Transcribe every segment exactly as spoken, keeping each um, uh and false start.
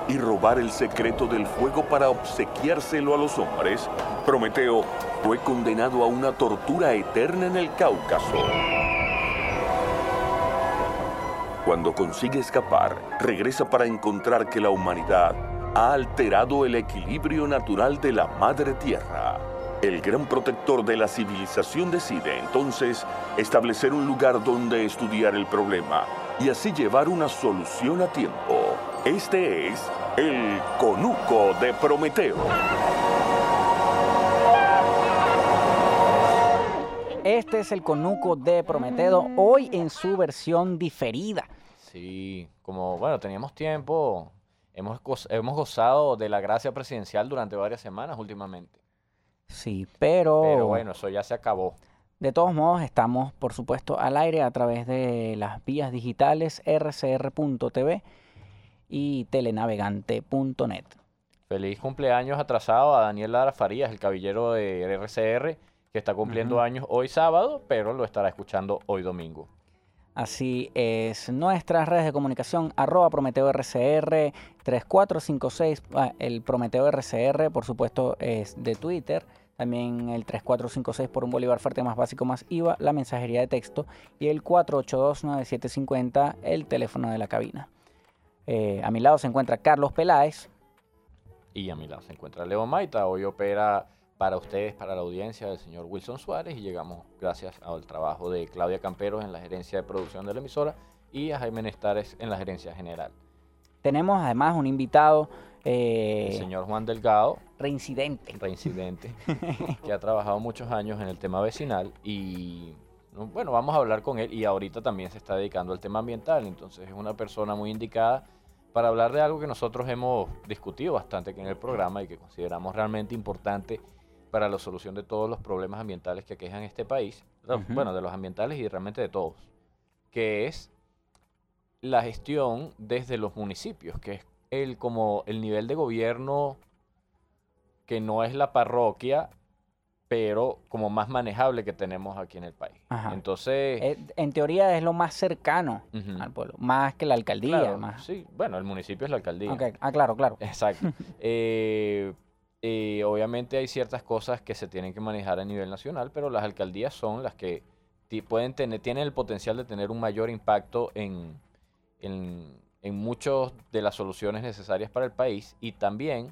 y robar el secreto del fuego para obsequiárselo a los hombres, Prometeo fue condenado a una tortura eterna en el Cáucaso. Cuando consigue escapar, regresa para encontrar que la humanidad ha alterado el equilibrio natural de la Madre Tierra. El gran protector de la civilización decide entonces establecer un lugar donde estudiar el problema y así llevar una solución a tiempo. Este es el Conuco de Prometeo. Este es el Conuco de Prometeo, hoy en su versión diferida. Sí, como, bueno, teníamos tiempo, hemos, goz- hemos gozado de la gracia presidencial durante varias semanas últimamente. Sí, pero, Pero bueno, eso ya se acabó. de todos modos estamos, por supuesto, al aire a través de las vías digitales erre ce erre punto te ve y telenavegante punto net. Feliz cumpleaños atrasado a Daniel Lara Farías, el caballero de erre ce erre, que está cumpliendo Ujú. años hoy sábado, pero lo estará escuchando hoy domingo. Así es, nuestras redes de comunicación, arroba Prometeo erre ce erre, tres cuatro cinco seis, ah, el Prometeo erre ce erre, por supuesto, es de Twitter, también el tres cuatro cinco seis por un bolívar fuerte más básico más I V A, la mensajería de texto, y el cuatro ocho dos nueve siete cinco cero, el teléfono de la cabina. Eh, a mi lado se encuentra Carlos Peláez. Y a mi lado se encuentra Leo Maita, hoy opera para ustedes, para la audiencia, el señor Wilson Suárez, y llegamos gracias al trabajo de Claudia Camperos en la gerencia de producción de la emisora y a Jaime Nestares en la gerencia general. Tenemos además un invitado eh, El señor Juan Delgado, reincidente. reincidente, que ha trabajado muchos años en el tema vecinal y bueno, vamos a hablar con él, y ahorita también se está dedicando al tema ambiental, entonces es una persona muy indicada para hablar de algo que nosotros hemos discutido bastante aquí en el programa y que consideramos realmente importante para la solución de todos los problemas ambientales que aquejan este país, Ujú. bueno, de los ambientales y realmente de todos, que es la gestión desde los municipios, que es el, como el nivel de gobierno que no es la parroquia, pero como más manejable que tenemos aquí en el país. Ajá. Entonces, Eh, en teoría es lo más cercano ujú, al pueblo, más que la alcaldía. claro, más. sí, bueno, el municipio es la alcaldía. Ok, ah, claro, claro. Exacto. Eh, eh, obviamente hay ciertas cosas que se tienen que manejar a nivel nacional, pero las alcaldías son las que ti- pueden tener, tienen el potencial de tener un mayor impacto en, en, en muchas de las soluciones necesarias para el país, y también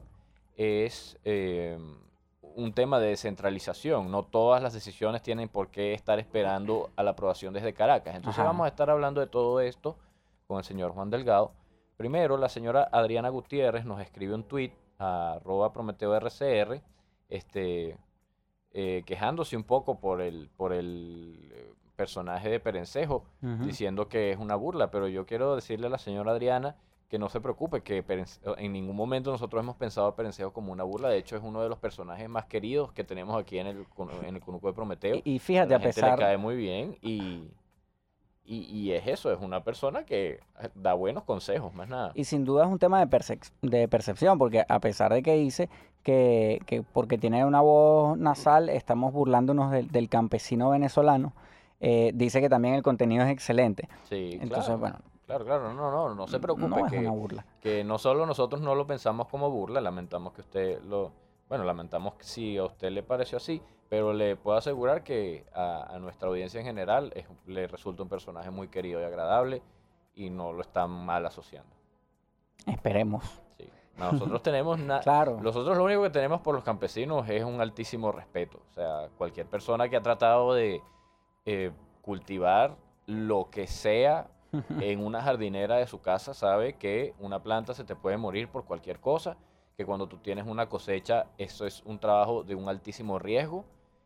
es eh, un tema de descentralización. No todas las decisiones tienen por qué estar esperando a la aprobación desde Caracas. Entonces Ajá. vamos a estar hablando de todo esto con el señor Juan Delgado. Primero, la señora Adriana Gutiérrez nos escribe un tuit a arroba Prometeo erre ce erre, este, eh, quejándose un poco por el, por el eh, personaje de Perencejo, Ujú. diciendo que es una burla, pero yo quiero decirle a la señora Adriana que no se preocupe, que Perence- en ningún momento nosotros hemos pensado a Perencejo como una burla. De hecho, es uno de los personajes más queridos que tenemos aquí en el, Conu- en el Conuco de Prometeo. Y, y fíjate, La a gente pesar, le cae muy bien y, y, y es eso, es una persona que da buenos consejos, más nada. y sin duda es un tema de, percep- de percepción, porque a pesar de que dice que, que porque tiene una voz nasal estamos burlándonos del, del campesino venezolano, eh, dice que también el contenido es excelente. Sí, Entonces, claro. bueno, Claro, claro, no, no, no se preocupe, no es que, una burla. que no solo nosotros no lo pensamos como burla, lamentamos que usted lo, bueno, lamentamos que si a usted le pareció así, pero le puedo asegurar que a, a nuestra audiencia en general es- le resulta un personaje muy querido y agradable y no lo están mal asociando. Esperemos. Sí. Nosotros tenemos, na- Claro. nosotros lo único que tenemos por los campesinos es un altísimo respeto. O sea, cualquier persona que ha tratado de eh, cultivar lo que sea en una jardinera de su casa sabe que una planta se te puede morir por cualquier cosa, que cuando tú tienes una cosecha, eso es un trabajo de un altísimo riesgo,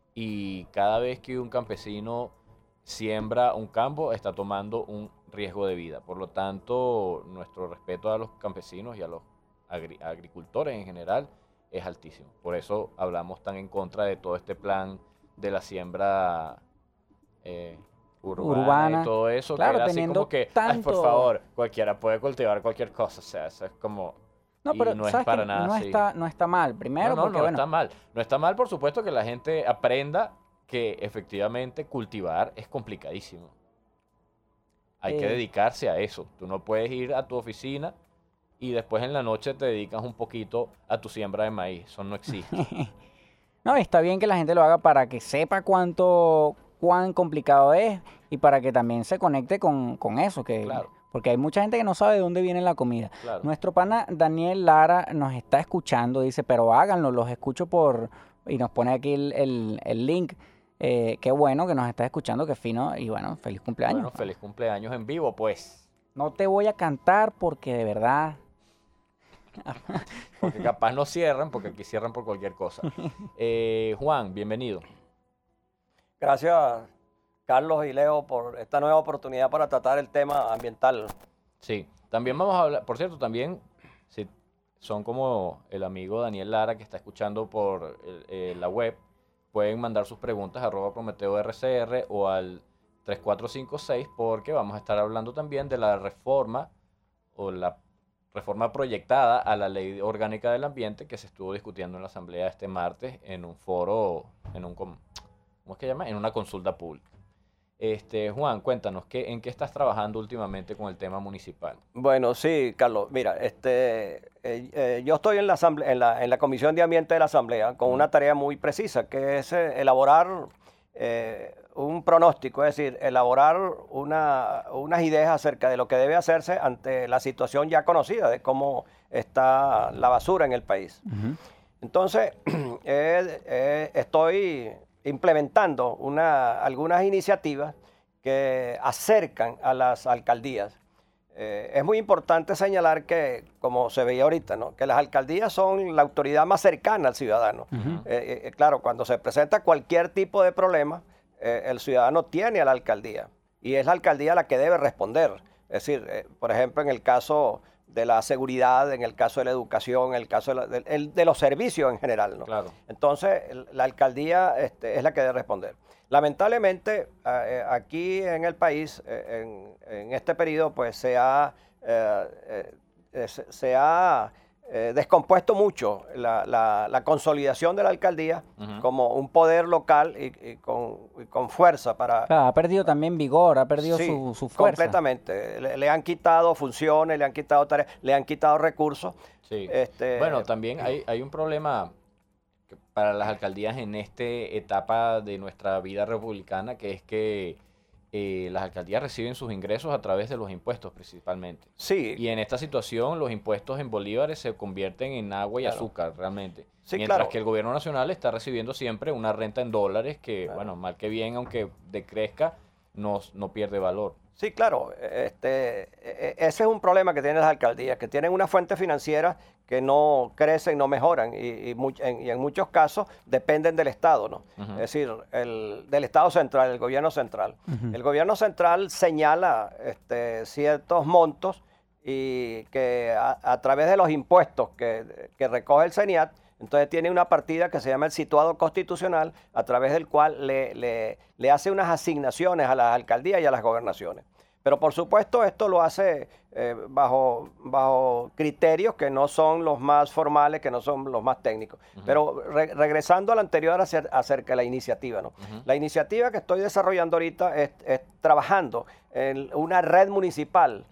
y cada vez que un campesino siembra un campo, está tomando un riesgo de vida. Por lo tanto, nuestro respeto a los campesinos y a los agri- agricultores en general es altísimo. Por eso hablamos tan en contra de todo este plan de la siembra eh, urbana, Urbana. y todo eso, Claro, que era así teniendo como que, ay, por tanto- favor, cualquiera puede cultivar cualquier cosa. O sea, eso es como... No, y pero no es sabes para que nada no así. está, no está mal. Primero, No, no, porque no bueno, está mal. No está mal, por supuesto, que la gente aprenda que efectivamente cultivar es complicadísimo. Hay que Eh. dedicarse a eso. Tú no puedes ir a tu oficina y después en la noche te dedicas un poquito a tu siembra de maíz. Eso no existe. No, está bien que la gente lo haga para que sepa cuánto, cuán complicado es y para que también se conecte con, con eso, que, Claro. porque hay mucha gente que no sabe de dónde viene la comida. Claro. Nuestro pana Daniel Lara nos está escuchando, dice, pero háganlo, los escucho por... Y nos pone aquí el, el, el link. Eh, qué bueno que nos estás escuchando, qué fino. Y bueno, feliz cumpleaños. Bueno, feliz cumpleaños en vivo, pues. No te voy a cantar porque de verdad... Porque capaz no cierran, porque aquí cierran por cualquier cosa. Eh, Juan, bienvenido. Gracias, Carlos y Leo, por esta nueva oportunidad para tratar el tema ambiental. Sí, también vamos a hablar, por cierto, también, si son como el amigo Daniel Lara que está escuchando por el- eh, la web, pueden mandar sus preguntas a arroba Prometeo R C R o al tres cuatro cinco seis, porque vamos a estar hablando también de la reforma o la reforma proyectada a la Ley Orgánica del Ambiente que se estuvo discutiendo en la Asamblea este martes en un foro, en un, com- ¿cómo es que llama? En una consulta pública. Este, Juan, cuéntanos, ¿qué, ¿en qué estás trabajando últimamente con el tema municipal? Bueno, sí, Carlos, mira, este, eh, eh, yo estoy en la, asamble- en, la, en la Comisión de Ambiente de la Asamblea con una tarea muy precisa, que es eh, elaborar eh, un pronóstico, es decir, elaborar una, unas ideas acerca de lo que debe hacerse ante la situación ya conocida de cómo está la basura en el país. Ujú. Entonces, eh, eh, estoy implementando una, algunas iniciativas que acercan a las alcaldías. Eh, es muy importante señalar que, como se veía ahorita, ¿no? que las alcaldías son la autoridad más cercana al ciudadano. Ujú. Eh, eh, claro, cuando se presenta cualquier tipo de problema, eh, el ciudadano tiene a la alcaldía y es la alcaldía la que debe responder. Es decir, eh, por ejemplo, en el caso de la seguridad, en el caso de la educación, en el caso de, la- de- el- de los servicios en general, ¿no? Claro. Entonces, el- la alcaldía este, es la que debe responder. Lamentablemente, a- eh, aquí en el país, eh, en, en este periodo, pues se ha, eh, eh, eh, se, se ha eh, descompuesto mucho la, la- la consolidación de la alcaldía Ujú. como un poder local y, y con, y con fuerza para, Claro, ha perdido también vigor, ha perdido Sí, su, su fuerza. completamente. Le, le han quitado funciones, le han quitado tareas, le han quitado recursos. Sí. Este, Bueno, también hay, hay un problema que para las alcaldías en esta etapa de nuestra vida republicana, que es que eh, las alcaldías reciben sus ingresos a través de los impuestos principalmente. sí, Y en esta situación los impuestos en bolívares se convierten en agua y Claro. azúcar realmente. Sí, Mientras claro. que el gobierno nacional está recibiendo siempre una renta en dólares que, Claro. bueno, mal que bien, aunque decrezca, no, no pierde valor. Sí, claro. Este, e- e- ese es un problema que tienen las alcaldías, que tienen una fuente financiera que no crecen, no mejoran y, y much- en, y en muchos casos dependen del Estado, ¿no? Ujú. Es decir, el, del Estado central, el gobierno central. Ujú. El gobierno central señala este, ciertos montos y que a, a través de los impuestos que, que recoge el CENIAT, entonces tiene una partida que se llama el situado constitucional, a través del cual le, le- le hace unas asignaciones a las alcaldías y a las gobernaciones. Pero por supuesto esto lo hace eh, bajo, bajo criterios que no son los más formales, que no son los más técnicos. Ujú. Pero re- regresando al anterior acer- acerca de la iniciativa, ¿no? Ujú. La iniciativa que estoy desarrollando ahorita es, es trabajando en una red municipal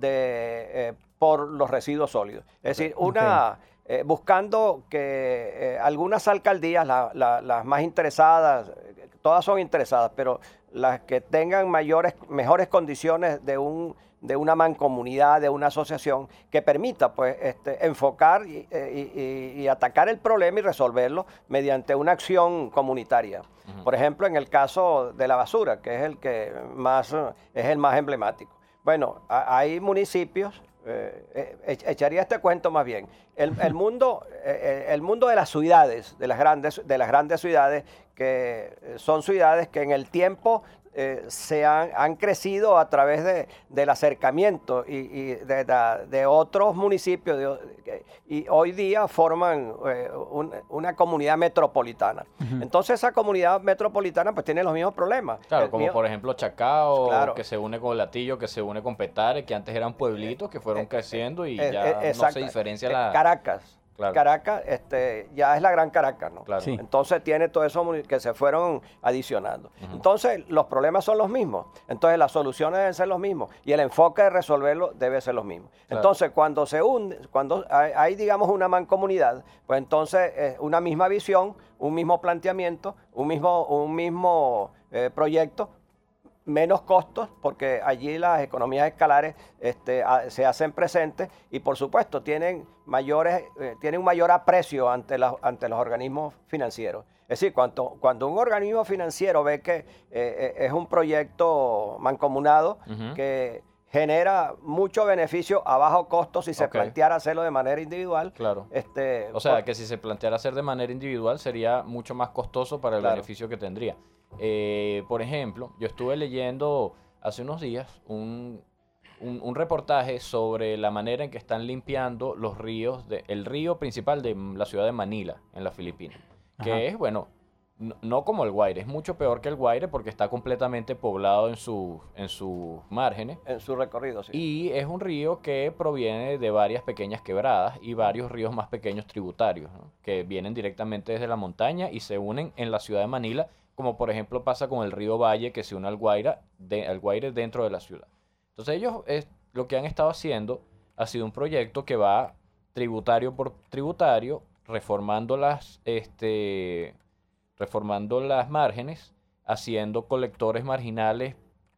de, eh, por los residuos sólidos. Es decir, una, eh, buscando que eh, algunas alcaldías, la- la- las más interesadas, eh, todas son interesadas, pero las que tengan mayores, mejores condiciones de un de una mancomunidad, de una asociación que permita pues este, enfocar y, eh, y- y- y atacar el problema y resolverlo mediante una acción comunitaria. Ujú. Por ejemplo, en el caso de la basura, que es el que más eh, es el más emblemático. Bueno, a- hay municipios, eh, eh, ech- echaría este cuento más bien. El, el mundo, eh, eh, el mundo de las ciudades, de las grandes, de las grandes ciudades, que eh, son ciudades que en el tiempo eh, se han, han crecido a través de, del acercamiento y, y de, de- de otros municipios de- y hoy día forman eh, un- una comunidad metropolitana. Entonces esa comunidad metropolitana pues tiene los mismos problemas. Claro, El como mío- por ejemplo Chacao, Claro. que se une con Latillo, que se une con Petare, que antes eran pueblitos que fueron eh, creciendo y eh, ya eh, no se exacto. diferencia Eh, la... Caracas. Claro. Caracas este, ya es la Gran Caracas, ¿no? Claro. Sí. Entonces tiene todo eso muni- que se fueron adicionando. Ujú. Entonces los problemas son los mismos. Entonces las soluciones deben ser los mismos y el enfoque de resolverlo debe ser los mismos. Claro. Entonces cuando se hunde, cuando hay, hay, digamos una mancomunidad, pues entonces eh, una misma visión, un mismo planteamiento, un mismo, un mismo eh, proyecto, menos costos, porque allí las economías escalares este, a- se hacen presentes y por supuesto tienen mayores, eh, tienen un mayor aprecio ante, la- ante los organismos financieros. Es decir, cuando, cuando un organismo financiero ve que eh, eh, es un proyecto mancomunado Ujú. que genera mucho beneficio a bajo costo si se Ok. planteara hacerlo de manera individual, Claro. este, O sea, por- que si se planteara hacer de manera individual sería mucho más costoso para el Claro. beneficio que tendría. Eh, por ejemplo, yo estuve leyendo hace unos días un, un- un reportaje sobre la manera en que están limpiando los ríos, de, el río principal de la ciudad de Manila, en las Filipinas. Que Ajá. es, bueno, no, no como el Guaire, es mucho peor que el Guaire porque está completamente poblado en, su, en sus márgenes. en su recorrido. Sí. Y es un río que proviene de varias pequeñas quebradas y varios ríos más pequeños tributarios, ¿no? Que vienen directamente desde la montaña y se unen en la ciudad de Manila, como por ejemplo pasa con el río Valle que se une al Guaira, de- al Guaire dentro de la ciudad. Entonces ellos es, lo que han estado haciendo ha sido un proyecto que va tributario por tributario, reformando las, este, reformando las márgenes, haciendo colectores marginales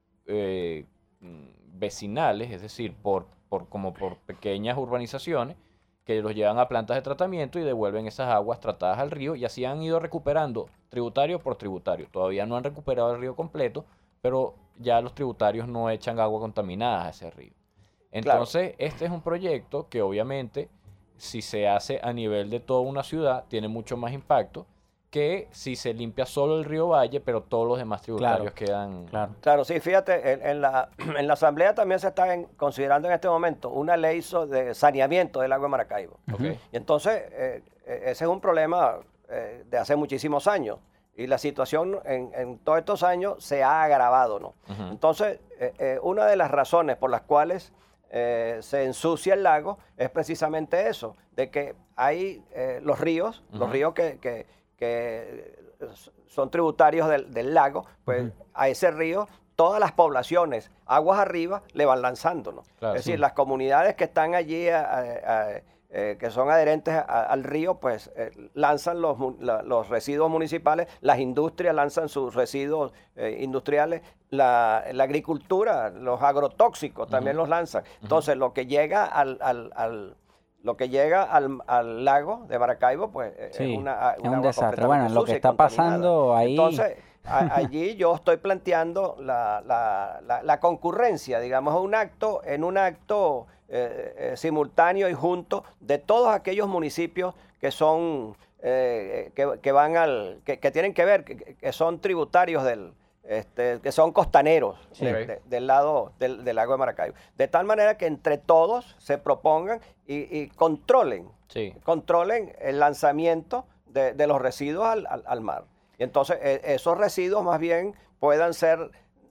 eh, mm, vecinales, es decir, por, por, como por pequeñas urbanizaciones que los llevan a plantas de tratamiento y devuelven esas aguas tratadas al río y así han ido recuperando tributario por tributario. Todavía no han recuperado el río completo, pero ya los tributarios no echan agua contaminada a ese río. Entonces, este es un proyecto que obviamente, si se hace a nivel de toda una ciudad, tiene mucho más impacto que si se limpia solo el río Valle, pero todos los demás tributarios quedan... Claro. Claro, sí, fíjate, en, en la, en la Asamblea también se está en- considerando en este momento una ley so- de saneamiento del lago de Maracaibo. Ok. Y entonces, eh, eh, ese es un problema eh, de hace muchísimos años. Y la situación en, en todos estos años se ha agravado, ¿no? Ujú. Entonces, eh, eh, una de las razones por las cuales eh, se ensucia el lago es precisamente eso, de que hay eh, los ríos, los Ujú. ríos que, que- que son tributarios del, del lago, pues a ese río todas las poblaciones, aguas arriba, le van lanzando, ¿no? Claro, es decir, sí. las comunidades que están allí, a- a- a- eh, que son adherentes a- al río, pues eh, lanzan los, mu- la- los residuos municipales, las industrias lanzan sus residuos eh, industriales, la, la agricultura, los agrotóxicos también Ujú. los lanzan. Entonces, lo que llega al, al- al- lo que llega al, al lago de Maracaibo, pues eh, Sí, es una, es una un agua desastre. completamente Bueno, lo que sucia y está contaminada. pasando ahí- Entonces, a- allí yo estoy planteando la, la- la- la concurrencia, digamos, un acto, en un acto eh, eh, simultáneo y junto de todos aquellos municipios que son eh, que, que van al que, que tienen que ver, que, que son tributarios del este, que son costaneros Sí. de- Ok. de- del lado del, del lago de Maracaibo. De tal manera que entre todos se propongan y, y controlen Sí. controlen el lanzamiento de, de los residuos al, al- al mar. Y entonces eh, esos residuos más bien puedan ser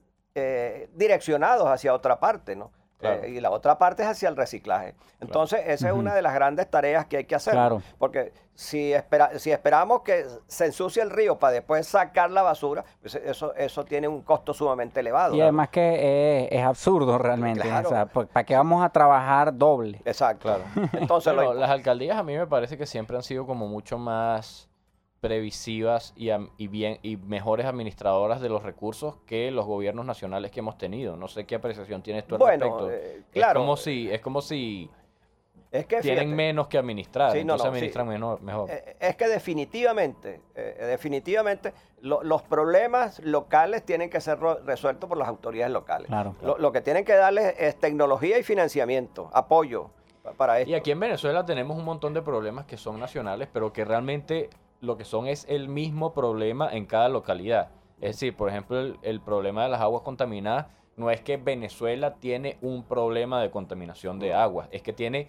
eh, direccionados hacia otra parte, ¿no? Claro. Eh, y la otra parte es hacia el reciclaje. Entonces esa es una de las grandes tareas que hay que hacer. Claro. Porque si, espera, si esperamos que se ensucie el río para después sacar la basura, pues eso, eso tiene un costo sumamente elevado. Y además que es, es absurdo realmente. Claro. O sea, ¿por- ¿para qué vamos a trabajar doble? Exacto. Claro. Entonces, Bueno, lo- las alcaldías a mí me parece que siempre han sido como mucho más previsivas y, am- y bien y mejores administradoras de los recursos que los gobiernos nacionales que hemos tenido. No sé qué apreciación tienes tú al Bueno, respecto. eh, claro. Es como si, es como si es que tienen fíjate, menos que administrar, Sí, no, entonces no, sí. administran menor- mejor. Eh, Es que definitivamente, eh, definitivamente lo- los problemas locales tienen que ser ro- resueltos por las autoridades locales. Claro. Lo, lo que tienen que darles es tecnología y financiamiento, apoyo pa- para esto. Y aquí en Venezuela tenemos un montón de problemas que son nacionales, pero que realmente lo que son es el mismo problema en cada localidad. Es decir, por ejemplo, el, el problema de las aguas contaminadas no es que Venezuela tiene un problema de contaminación de aguas, es que tiene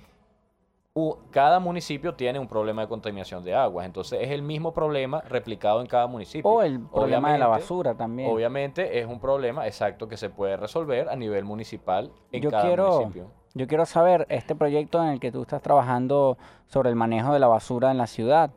u- cada municipio tiene un problema de contaminación de aguas. Entonces es el mismo problema replicado en cada municipio. O el problema de la Obviamente- basura también. Obviamente es un problema exacto que se puede resolver a nivel municipal en Yo cada quiero, municipio. Yo quiero saber, este proyecto en el que tú estás trabajando sobre el manejo de la basura en la ciudad,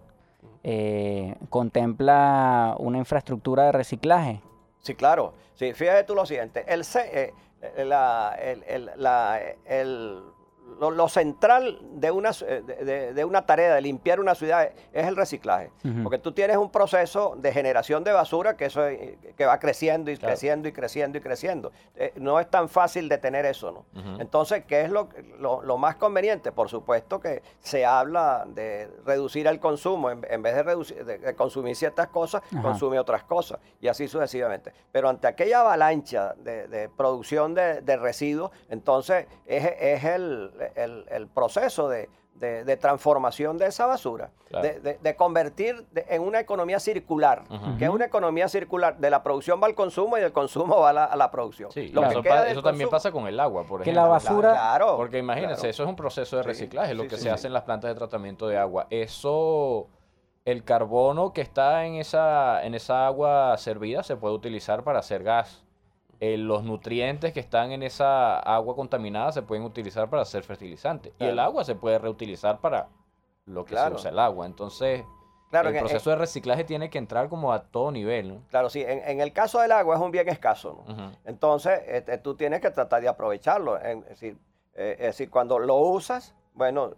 eh, ¿contempla una infraestructura de reciclaje? Sí, claro. Sí, fíjate tú lo siguiente. El, ce- eh, la- el- el- la- el- lo, lo central de una, ci- de, de- de una tarea de limpiar una ciudad es el reciclaje. Ujú. Porque tú tienes un proceso de generación de basura que, eso, eh, que va creciendo y Claro. creciendo y creciendo y creciendo. Eh, no es tan fácil detener eso, ¿no? Ujú. Entonces, ¿qué es lo, lo, lo más conveniente? Por supuesto que se habla de reducir el consumo. En, en vez de, reducir, de, de consumir ciertas cosas, Ajá. consume otras cosas. Y así sucesivamente. Pero ante aquella avalancha de, de producción de, de residuos, entonces es, es el, el- el proceso de, de- de transformación de esa basura. Claro. De, de- de convertir de- en una economía circular. Ujú. Que es una economía circular. De la producción va al consumo y del consumo va a la, a la producción. Sí, Lo y que eso, queda pa- del eso también consumo- pasa con el agua, por Que ejemplo. la basura- Claro. Porque imagínense, claro. eso es un proceso de Sí, reciclaje, lo sí, que sí, se sí. hace en las plantas de tratamiento de agua. Eso, el carbono que está en esa, en esa agua servida se puede utilizar para hacer gas. Eh, los nutrientes que están en esa agua contaminada se pueden utilizar para hacer fertilizante. Y el Claro. agua se puede reutilizar para lo que Claro. se usa el agua. Entonces, Claro, el que- proceso de reciclaje tiene que entrar como a todo nivel, ¿no? Claro, sí. En, en el caso del agua es un bien escaso, ¿no? Ujú. Entonces, este, tú tienes que tratar de aprovecharlo. En- es, decir, eh, es decir, cuando lo usas, bueno,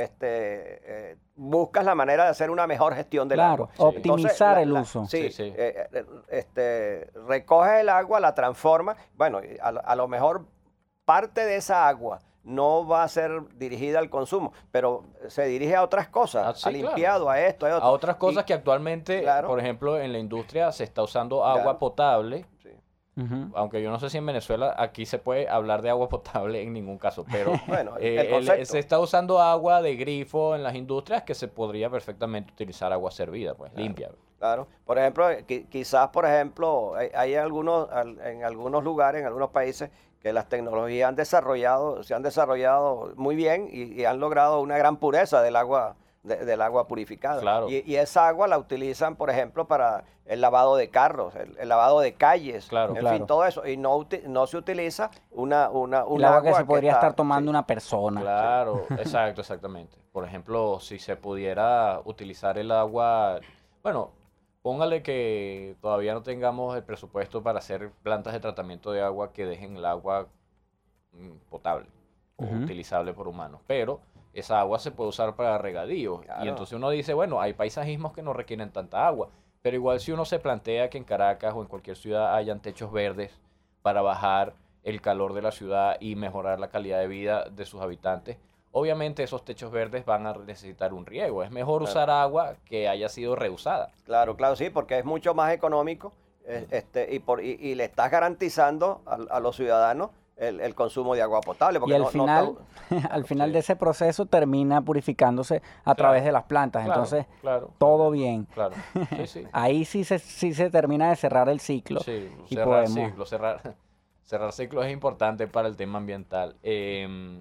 este, eh, buscas la manera de hacer una mejor gestión del Claro, agua. Sí. optimizar la- el la- uso. Sí, Sí, sí. eh, eh, este, recoges el agua, la transforma. Bueno, y a, lo- a lo mejor parte de esa agua no va a ser dirigida al consumo, pero se dirige a otras cosas, Ah, sí, a claro. limpiado, a esto, a A otro. otras cosas Y- que actualmente, claro. por ejemplo, en la industria se está usando agua Claro. potable. Sí. Ujú. Aunque yo no sé si en Venezuela aquí se puede hablar de agua potable en ningún caso, pero Bueno, eh, el el- concepto. se está usando agua de grifo en las industrias que se podría perfectamente utilizar agua servida, pues limpia. Claro. Por ejemplo, eh, qui- quizás, por ejemplo, hay, hay algunos, al- en algunos lugares, en algunos países, que las tecnologías han desarrollado, se han desarrollado muy bien y, y han logrado una gran pureza del agua, de- del agua purificada. Claro. Y, y esa agua la utilizan, por ejemplo, para el lavado de carros, el, el lavado de calles, Claro. en Claro. fin, todo eso. Y no, uti- no se utiliza una, una, un El agua que se que podría está- estar tomando sí. una persona. Claro, exacto, exactamente. Por ejemplo, si se pudiera utilizar el agua, bueno, póngale que todavía no tengamos el presupuesto para hacer plantas de tratamiento de agua que dejen el agua mm, potable o Ujú. utilizable por humanos, pero esa agua se puede usar para regadío. Y Claro. entonces uno dice, bueno, hay paisajismos que no requieren tanta agua, pero igual si uno se plantea que en Caracas o en cualquier ciudad hayan techos verdes para bajar el calor de la ciudad y mejorar la calidad de vida de sus habitantes, obviamente esos techos verdes van a necesitar un riego. Es mejor Claro. usar agua que haya sido reusada. Claro, claro, sí, porque es mucho más económico eh, este, y, por, y, y le estás garantizando a, a los ciudadanos el, el consumo de agua potable. Y Porque al no- no final, está- al final Sí. de ese proceso termina purificándose a través de las plantas. Claro, Entonces, claro, todo bien. claro. Sí, sí. Ahí sí se, sí se termina de cerrar el ciclo. Sí, y cerrar podemos- ciclos, cerrar, cerrar ciclos es importante para el tema ambiental. Em,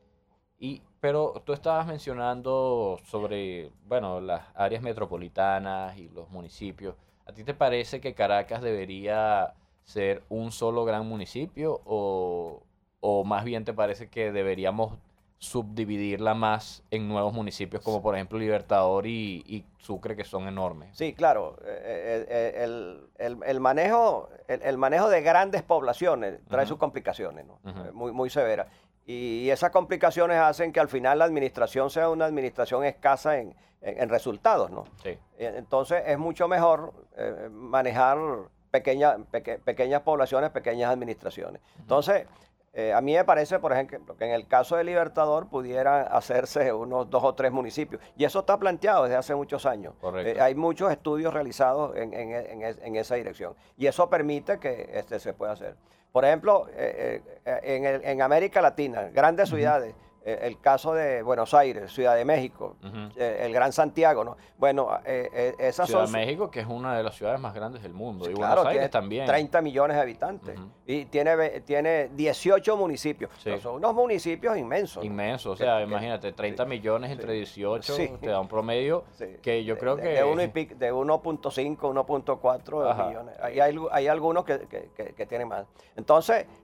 y, pero tú estabas mencionando sobre, bueno, las áreas metropolitanas y los municipios. ¿A ti te parece que Caracas debería ser un solo gran municipio o, o más bien te parece que deberíamos subdividirla más en nuevos municipios como por ejemplo Libertador y, y Sucre, que son enormes? Sí, claro. eh, eh, el, el- el manejo, el, el manejo de grandes poblaciones trae Ujú. sus complicaciones, ¿no? Ujú. Eh, muy, muy severas. Y esas complicaciones hacen que al final la administración sea una administración escasa en, en- en resultados, ¿no? Sí. Eh, Entonces es mucho mejor eh, manejar pequeña- peque- pequeñas poblaciones, pequeñas administraciones. Entonces, eh, a mí me parece, por ejemplo, que en el caso de Libertador pudieran hacerse unos dos o tres municipios. Y eso está planteado desde hace muchos años. Correcto. Eh, hay muchos estudios realizados en, en- en es- en esa dirección. Y eso permite que este, se pueda hacer. Por ejemplo, eh, eh, en, el- en América Latina, grandes ciudades, eh, el caso de Buenos Aires, Ciudad de México, Ujú. eh, el Gran Santiago, ¿no? Bueno, eh, eh, esas Ciudad son... de México, que es una de las ciudades más grandes del mundo, y Claro, Buenos Aires tiene también. treinta millones de habitantes Ujú. y tiene, ve- tiene dieciocho municipios. Sí. Pero son unos municipios inmensos. ¿no? Inmenso, o Que- sea, que- imagínate, treinta sí, millones sí, entre dieciocho, sí. te da un promedio Sí. que yo De- creo de, que... de uno y pic- de uno punto cinco, uno punto cuatro Ajá. millones. Hay, hay, hay algunos que, que- que- que tienen más. Entonces,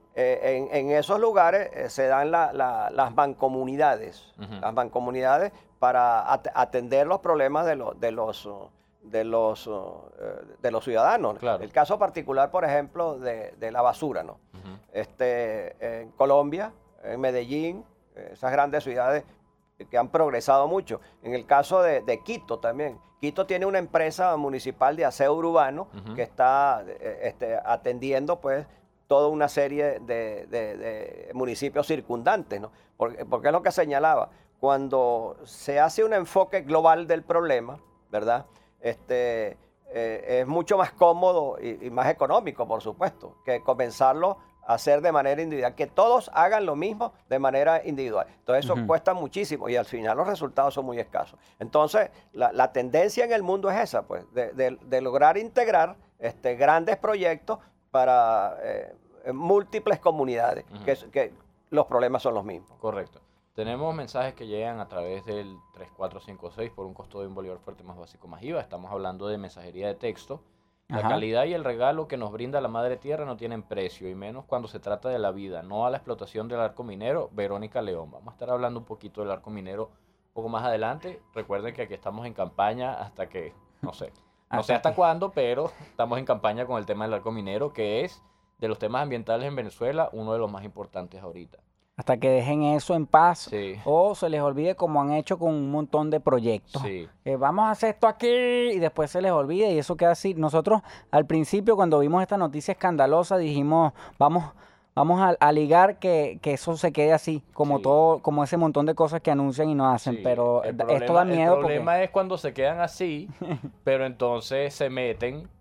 eh, en, en esos lugares eh, se dan la, la, las mancomunidades, uh-huh. las mancomunidades para at atender los problemas de, lo, de los... de los uh, de los ciudadanos. Claro. El caso particular, por ejemplo, de, de la basura, ¿no? Uh-huh. Este, en Colombia, en Medellín, esas grandes ciudades que han progresado mucho. En el caso de, de Quito también. Quito tiene una empresa municipal de aseo urbano uh-huh. que está este, atendiendo pues toda una serie de, de, de municipios circundantes, ¿no? Porque, porque es lo que señalaba. Cuando se hace un enfoque global del problema, ¿verdad? Este, eh, es mucho más cómodo y, y más económico, por supuesto, que comenzarlo a hacer de manera individual, que todos hagan lo mismo de manera individual. Entonces eso uh-huh. cuesta muchísimo y al final los resultados son muy escasos. Entonces la, la tendencia en el mundo es esa, pues, de, de, de lograr integrar este, grandes proyectos para eh, múltiples comunidades, uh-huh. que, que los problemas son los mismos. Correcto. Tenemos mensajes que llegan a través del tres cuatro cinco seis por un costo de un bolívar fuerte más básico más I V A. Estamos hablando de mensajería de texto. La Ajá. calidad y el regalo que nos brinda la Madre Tierra no tienen precio, y menos cuando se trata de la vida, no a la explotación del arco minero. Verónica León. Vamos a estar hablando un poquito del arco minero un poco más adelante. Recuerden que aquí estamos en campaña hasta que, no sé, no sé hasta cuándo, pero estamos en campaña con el tema del arco minero, que es de los temas ambientales en Venezuela uno de los más importantes ahorita. Hasta que dejen eso en paz sí. o se les olvide, como han hecho con un montón de proyectos. Sí. Eh, vamos a hacer esto aquí y después se les olvida y eso queda así. Nosotros al principio, cuando vimos esta noticia escandalosa, dijimos, vamos, vamos a, a ligar que, que eso se quede así, como sí. todo, como ese montón de cosas que anuncian y no hacen. Sí. Pero el esto problema, da miedo. El problema porque... es cuando se quedan así, pero entonces se meten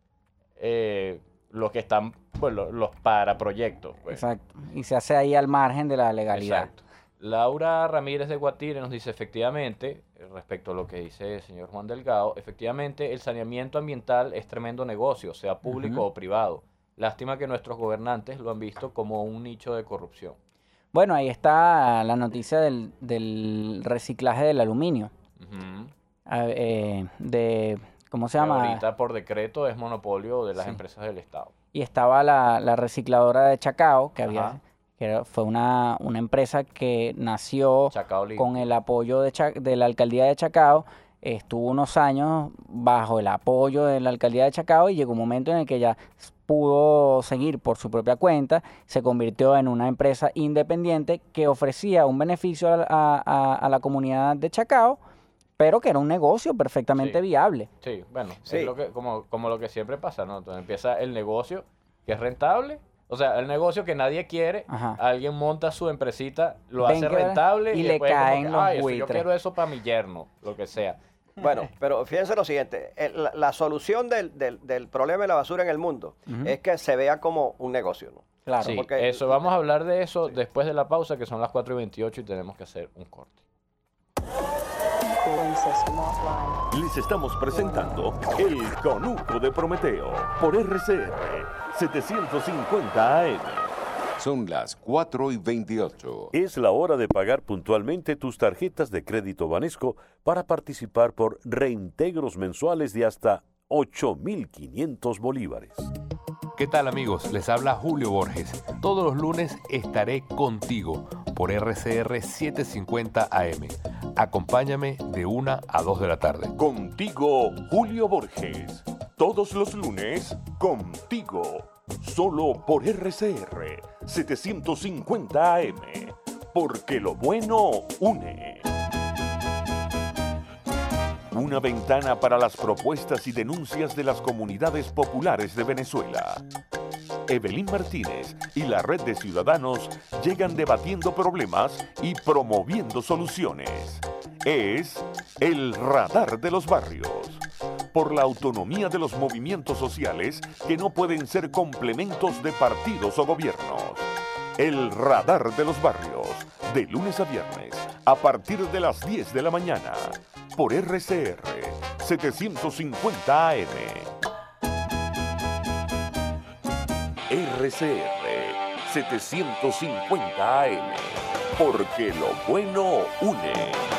eh, los que están, pues, los, los para proyectos. Pues. Exacto. Y se hace ahí al margen de la legalidad. Exacto. Laura Ramírez de Guatire nos dice, efectivamente, respecto a lo que dice el señor Juan Delgado, efectivamente el saneamiento ambiental es tremendo negocio, sea público uh-huh. o privado. Lástima que nuestros gobernantes lo han visto como un nicho de corrupción. Bueno, ahí está la noticia del, del reciclaje del aluminio. Uh-huh. eh, de... ¿Cómo se que llama? Ahorita por decreto es monopolio de las sí. empresas del Estado. Y estaba la, la recicladora de Chacao, que había que era, fue una, una empresa que nació con el apoyo de, Cha, de la alcaldía de Chacao, estuvo unos años bajo el apoyo de la alcaldía de Chacao y llegó un momento en el que ya pudo seguir por su propia cuenta, se convirtió en una empresa independiente que ofrecía un beneficio a, a, a la comunidad de Chacao, pero que era un negocio perfectamente sí. viable. Sí, bueno, sí. es lo que, como, como lo que siempre pasa, ¿no? Entonces empieza el negocio que es rentable, o sea, el negocio que nadie quiere, Ajá. alguien monta su empresita, lo Ven hace rentable y, y le después caen como que, los ay, buitres. yo quiero eso para mi yerno, lo que sea. Bueno, pero fíjense lo siguiente, el, la, la solución del, del, del problema de la basura en el mundo uh-huh. es que se vea como un negocio, ¿no? Claro. Sí, porque, eso, vamos a hablar de eso sí. después de la pausa, que son las cuatro y veintiocho y tenemos que hacer un corte. Les estamos presentando El Conuco de Prometeo por R C R setecientos cincuenta A M. Son las cuatro y veintiocho. Es la hora de pagar puntualmente tus tarjetas de crédito Banesco para participar por reintegros mensuales de hasta ocho mil quinientos bolívares. ¿Qué tal, amigos? Les habla Julio Borges. Todos los lunes estaré contigo por R C R setecientos cincuenta A M. Acompáñame de una a dos de la tarde. Contigo, Julio Borges. Todos los lunes, contigo. Solo por R C R setecientos cincuenta A M. Porque lo bueno une. Una ventana para las propuestas y denuncias de las comunidades populares de Venezuela. Evelyn Martínez y la red de ciudadanos llegan debatiendo problemas y promoviendo soluciones. Es el radar de los barrios. Por la autonomía de los movimientos sociales que no pueden ser complementos de partidos o gobiernos. El radar de los barrios, de lunes a viernes, a partir de las diez de la mañana, por R C R setecientos cincuenta A M. R C R setecientos cincuenta A M, porque lo bueno une.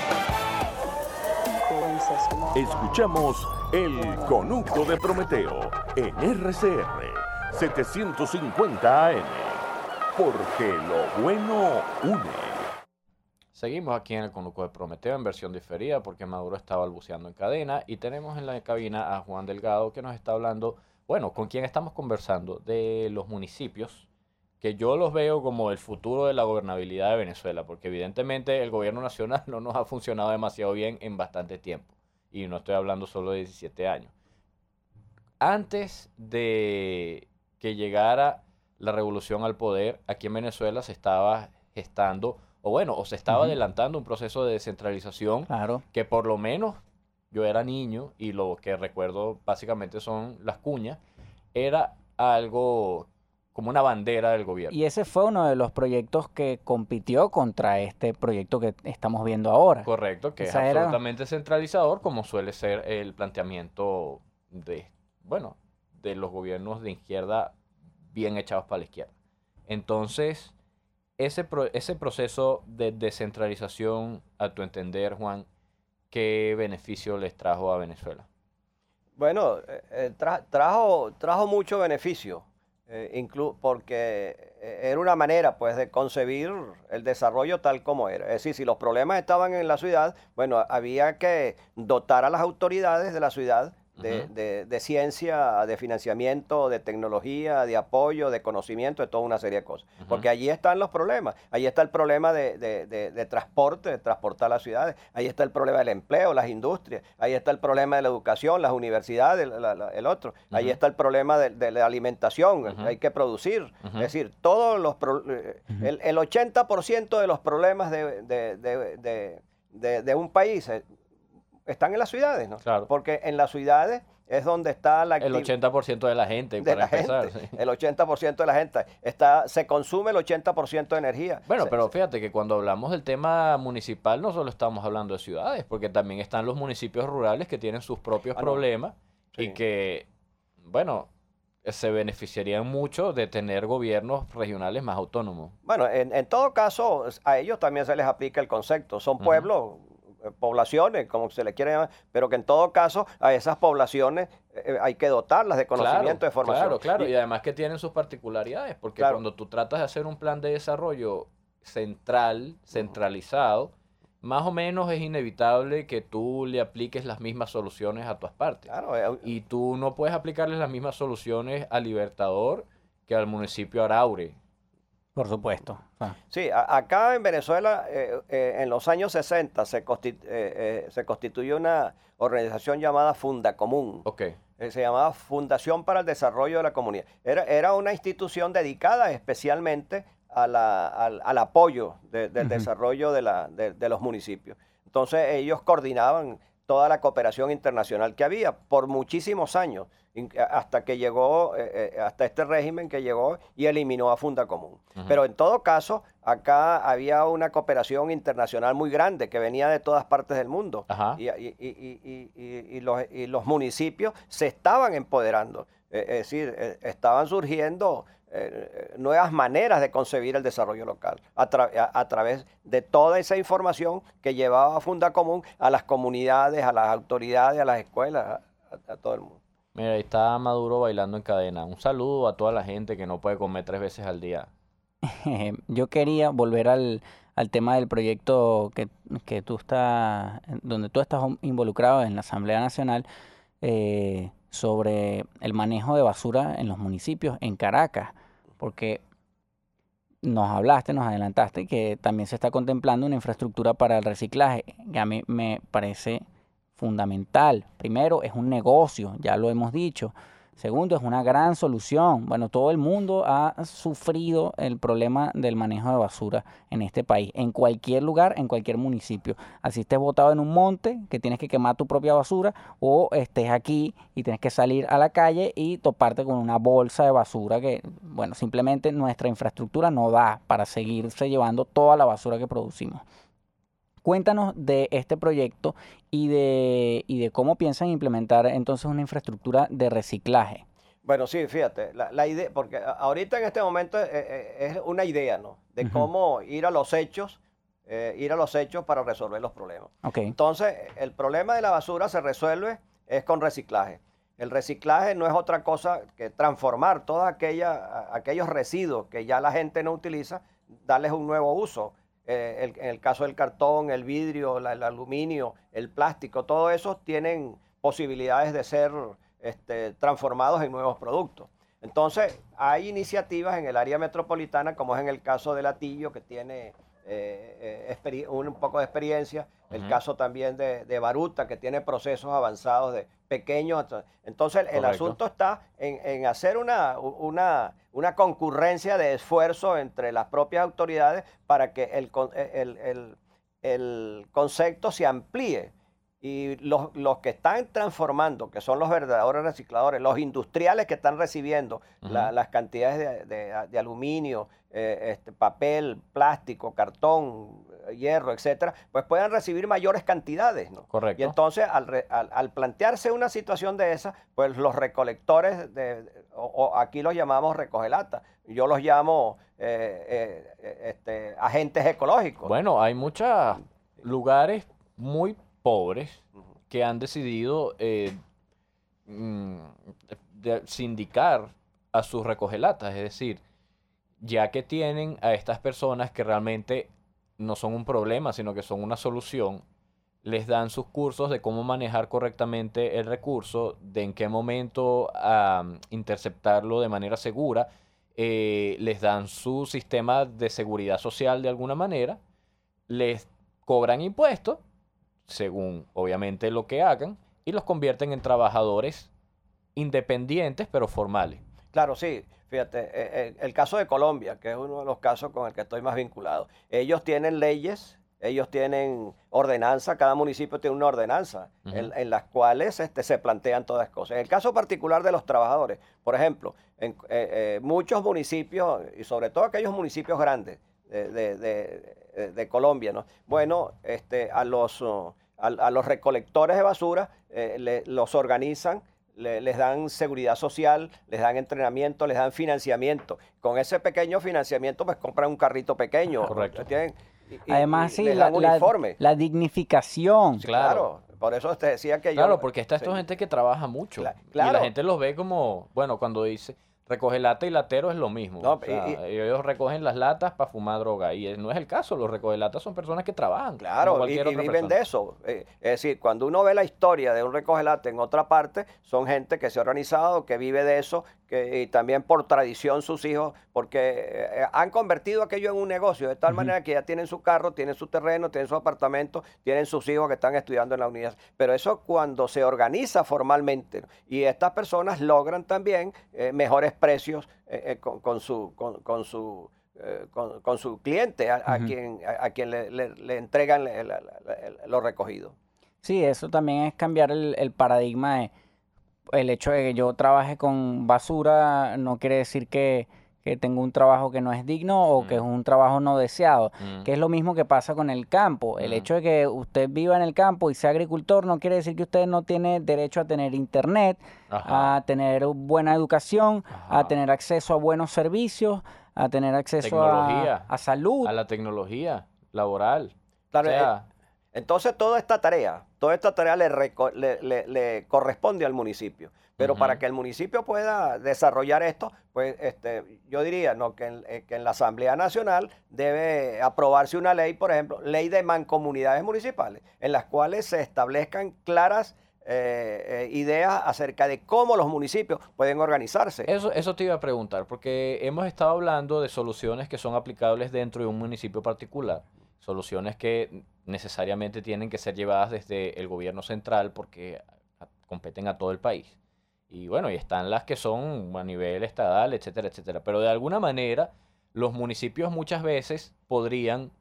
Escuchamos El Conuco de Prometeo en R C R setecientos cincuenta A M. porque lo bueno une. Seguimos aquí en el Conuco de Prometeo en versión diferida porque Maduro está balbuceando en cadena y tenemos en la cabina a Juan Delgado que nos está hablando, bueno, con quien estamos conversando de los municipios, que yo los veo como el futuro de la gobernabilidad de Venezuela, porque evidentemente el gobierno nacional no nos ha funcionado demasiado bien en bastante tiempo, y no estoy hablando solo de diecisiete años. Antes de que llegara la revolución al poder, aquí en Venezuela se estaba gestando o bueno, o se estaba uh-huh. adelantando un proceso de descentralización claro. que por lo menos yo era niño y lo que recuerdo básicamente son las cuñas, era algo como una bandera del gobierno. Y ese fue uno de los proyectos que compitió contra este proyecto que estamos viendo ahora. Correcto, que Esa es era... absolutamente centralizador, como suele ser el planteamiento de, bueno, de los gobiernos de izquierda bien echados para la izquierda. Entonces... Ese, pro, ese proceso de descentralización, a tu entender, Juan, ¿qué beneficio les trajo a Venezuela? Bueno, eh, tra, trajo, trajo mucho beneficio, eh, inclu, porque era una manera pues, de concebir el desarrollo tal como era. Es decir, si los problemas estaban en la ciudad, bueno, había que dotar a las autoridades de la ciudad De, de, de ciencia, de financiamiento, de tecnología, de apoyo, de conocimiento, de toda una serie de cosas. Uh-huh. Porque allí están los problemas. Allí está el problema de, de, de, de transporte, de transportar las ciudades. Ahí está el problema del empleo, las industrias. Ahí está el problema de la educación, las universidades, la, la, el otro. Uh-huh. Ahí está el problema de, de la alimentación. Uh-huh. Hay que producir. Uh-huh. Es decir, todos los pro, uh-huh. el, el ochenta por ciento de los problemas de, de, de, de, de, de un país están en las ciudades, ¿no? Claro. Porque en las ciudades es donde está la el ochenta por ciento de la gente, de para la empezar. Gente, sí. El ochenta por ciento de la gente. Está, se consume el ochenta por ciento de energía. Bueno, se, pero fíjate que cuando hablamos del tema municipal no solo estamos hablando de ciudades, porque también están los municipios rurales que tienen sus propios ah, problemas no. sí. y que, bueno, se beneficiarían mucho de tener gobiernos regionales más autónomos. Bueno, en, en todo caso, a ellos también se les aplica el concepto. Son pueblos... Uh-huh. poblaciones, como se le quiere llamar, pero que en todo caso a esas poblaciones eh, hay que dotarlas de conocimiento, claro, de formación. Claro, claro, y, y además que tienen sus particularidades, porque claro. cuando tú tratas de hacer un plan de desarrollo central, centralizado, más o menos es inevitable que tú le apliques las mismas soluciones a todas partes. Claro, eh, y tú no puedes aplicarles las mismas soluciones a Libertador que al municipio Araure. Por supuesto. Ah. Sí, a, acá en Venezuela, eh, eh, en los años sesenta, se, constitu eh, eh, se constituyó una organización llamada Fundacomún. Okay. Eh, se llamaba Fundación para el Desarrollo de la Comunidad. Era, era una institución dedicada especialmente a la, al, al apoyo de, del uh-huh. desarrollo de, la, de, de los municipios. Entonces ellos coordinaban toda la cooperación internacional que había por muchísimos años, hasta que llegó, eh, hasta este régimen que llegó y eliminó a Fundacomún. Uh-huh. Pero en todo caso, acá había una cooperación internacional muy grande que venía de todas partes del mundo. Uh-huh. y, y, y, y, y, y, los, y los municipios se estaban empoderando, eh, es decir, eh, estaban surgiendo eh, nuevas maneras de concebir el desarrollo local a, tra a, a través de toda esa información que llevaba a Fundacomún a las comunidades, a las autoridades, a las escuelas, a, a todo el mundo. Mira, ahí está Maduro bailando en cadena. Un saludo a toda la gente que no puede comer tres veces al día. Yo quería volver al, al tema del proyecto que, que tú estás, donde tú estás involucrado en la Asamblea Nacional, eh, sobre el manejo de basura en los municipios en Caracas, porque nos hablaste, nos adelantaste que también se está contemplando una infraestructura para el reciclaje, que a mí me parece fundamental. Primero, es un negocio, ya lo hemos dicho. Segundo, es una gran solución. Bueno, todo el mundo ha sufrido el problema del manejo de basura en este país, en cualquier lugar, en cualquier municipio. Así estés botado en un monte, que tienes que quemar tu propia basura, o estés aquí y tienes que salir a la calle y toparte con una bolsa de basura que, bueno, simplemente nuestra infraestructura no da para seguirse llevando toda la basura que producimos. Cuéntanos de este proyecto y de, y de cómo piensan implementar entonces una infraestructura de reciclaje. Bueno, sí, fíjate, la, la idea, porque ahorita en este momento es, es una idea, ¿no? De uh-huh. cómo ir a los hechos, eh, ir a los hechos para resolver los problemas. Okay. Entonces, el problema de la basura se resuelve es con reciclaje. El reciclaje no es otra cosa que transformar todos aquellos residuos que ya la gente no utiliza, darles un nuevo uso. Eh, el, en el caso del cartón, el vidrio, la, el aluminio, el plástico, todo eso tienen posibilidades de ser este, transformados en nuevos productos. Entonces, hay iniciativas en el área metropolitana, como es en el caso de Latillo, que tiene eh, eh, un poco de experiencia, el uh-huh. caso también de, de Baruta, que tiene procesos avanzados de pequeños. Entonces, el, el asunto está en, en hacer una, una, una concurrencia de esfuerzo entre las propias autoridades para que el, el, el, el concepto se amplíe. Y los, los que están transformando, que son los verdaderos recicladores, los industriales que están recibiendo uh-huh. la, las cantidades de, de, de aluminio, eh, este, papel, plástico, cartón, hierro, etcétera, pues puedan recibir mayores cantidades, ¿no? Correcto. Y entonces, al, re, al, al plantearse una situación de esa, pues los recolectores, de, de, o, o aquí los llamamos recogelata, yo los llamo eh, eh, este, agentes ecológicos. Bueno, hay muchos lugares muy pobres que han decidido eh, mm, de sindicar a sus recogelatas, es decir, ya que tienen a estas personas que realmente no son un problema, sino que son una solución, les dan sus cursos de cómo manejar correctamente el recurso, de en qué momento uh, interceptarlo de manera segura, eh, les dan su sistema de seguridad social de alguna manera, les cobran impuestos, según obviamente lo que hagan, y los convierten en trabajadores independientes pero formales. Claro, sí. Fíjate, el, el caso de Colombia, que es uno de los casos con el que estoy más vinculado. Ellos tienen leyes, ellos tienen ordenanza, cada municipio tiene una ordenanza uh-huh. en, en las cuales este, se plantean todas las cosas. En el caso particular de los trabajadores, por ejemplo, en eh, eh, muchos municipios, y sobre todo aquellos municipios grandes de, de, de, de Colombia, ¿no? Bueno, este, a, los, uh, a, a los recolectores de basura eh, le, los organizan, le, les dan seguridad social, les dan entrenamiento, les dan financiamiento. Con ese pequeño financiamiento, pues compran un carrito pequeño. Correcto. ¿Tienen? Y, y, Además, y sí, les la, dan la, uniforme. la dignificación. Sí, claro. claro. Por eso te decía que yo... Claro, porque está esta sí. gente que trabaja mucho. Cla- claro. Y la gente los ve como, bueno, cuando dice... Recoge lata y latero es lo mismo. No, o sea, y, y, ellos recogen las latas para fumar droga. Y no es el caso. Los recogelatas son personas que trabajan. Claro, y, y viven persona. de eso. Eh, es decir, cuando uno ve la historia de un recogelata en otra parte, son gente que se ha organizado, que vive de eso, que, y también por tradición sus hijos, porque eh, han convertido aquello en un negocio, de tal uh-huh. manera que ya tienen su carro, tienen su terreno, tienen su apartamento, tienen sus hijos que están estudiando en la universidad. Pero eso cuando se organiza formalmente, ¿no? Y estas personas logran también eh, mejores precios eh, eh, con, con su con, con su eh, con, con su cliente a, uh-huh. a quien a, a quien le, le, le entregan le, le, le, lo recogido. Sí, eso también es cambiar el, el paradigma de el hecho de que yo trabaje con basura no quiere decir que, que tengo un trabajo que no es digno o mm. que es un trabajo no deseado, mm. que es lo mismo que pasa con el campo. Mm. El hecho de que usted viva en el campo y sea agricultor no quiere decir que usted no tiene derecho a tener internet, Ajá. a tener buena educación, Ajá. a tener acceso a buenos servicios, a tener acceso a, a salud. A la tecnología laboral. Claro, o sea, eh, entonces toda esta tarea, toda esta tarea le, reco- le, le, le corresponde al municipio. Pero uh-huh. para que el municipio pueda desarrollar esto, pues este, yo diría no que en, que en la Asamblea Nacional debe aprobarse una ley, por ejemplo, ley de mancomunidades municipales, en las cuales se establezcan claras eh, eh, ideas acerca de cómo los municipios pueden organizarse. Eso, eso te iba a preguntar, porque hemos estado hablando de soluciones que son aplicables dentro de un municipio particular. Soluciones que necesariamente tienen que ser llevadas desde el gobierno central porque competen a todo el país. Y bueno, y están las que son a nivel estatal, etcétera, etcétera. Pero de alguna manera, los municipios muchas veces podrían...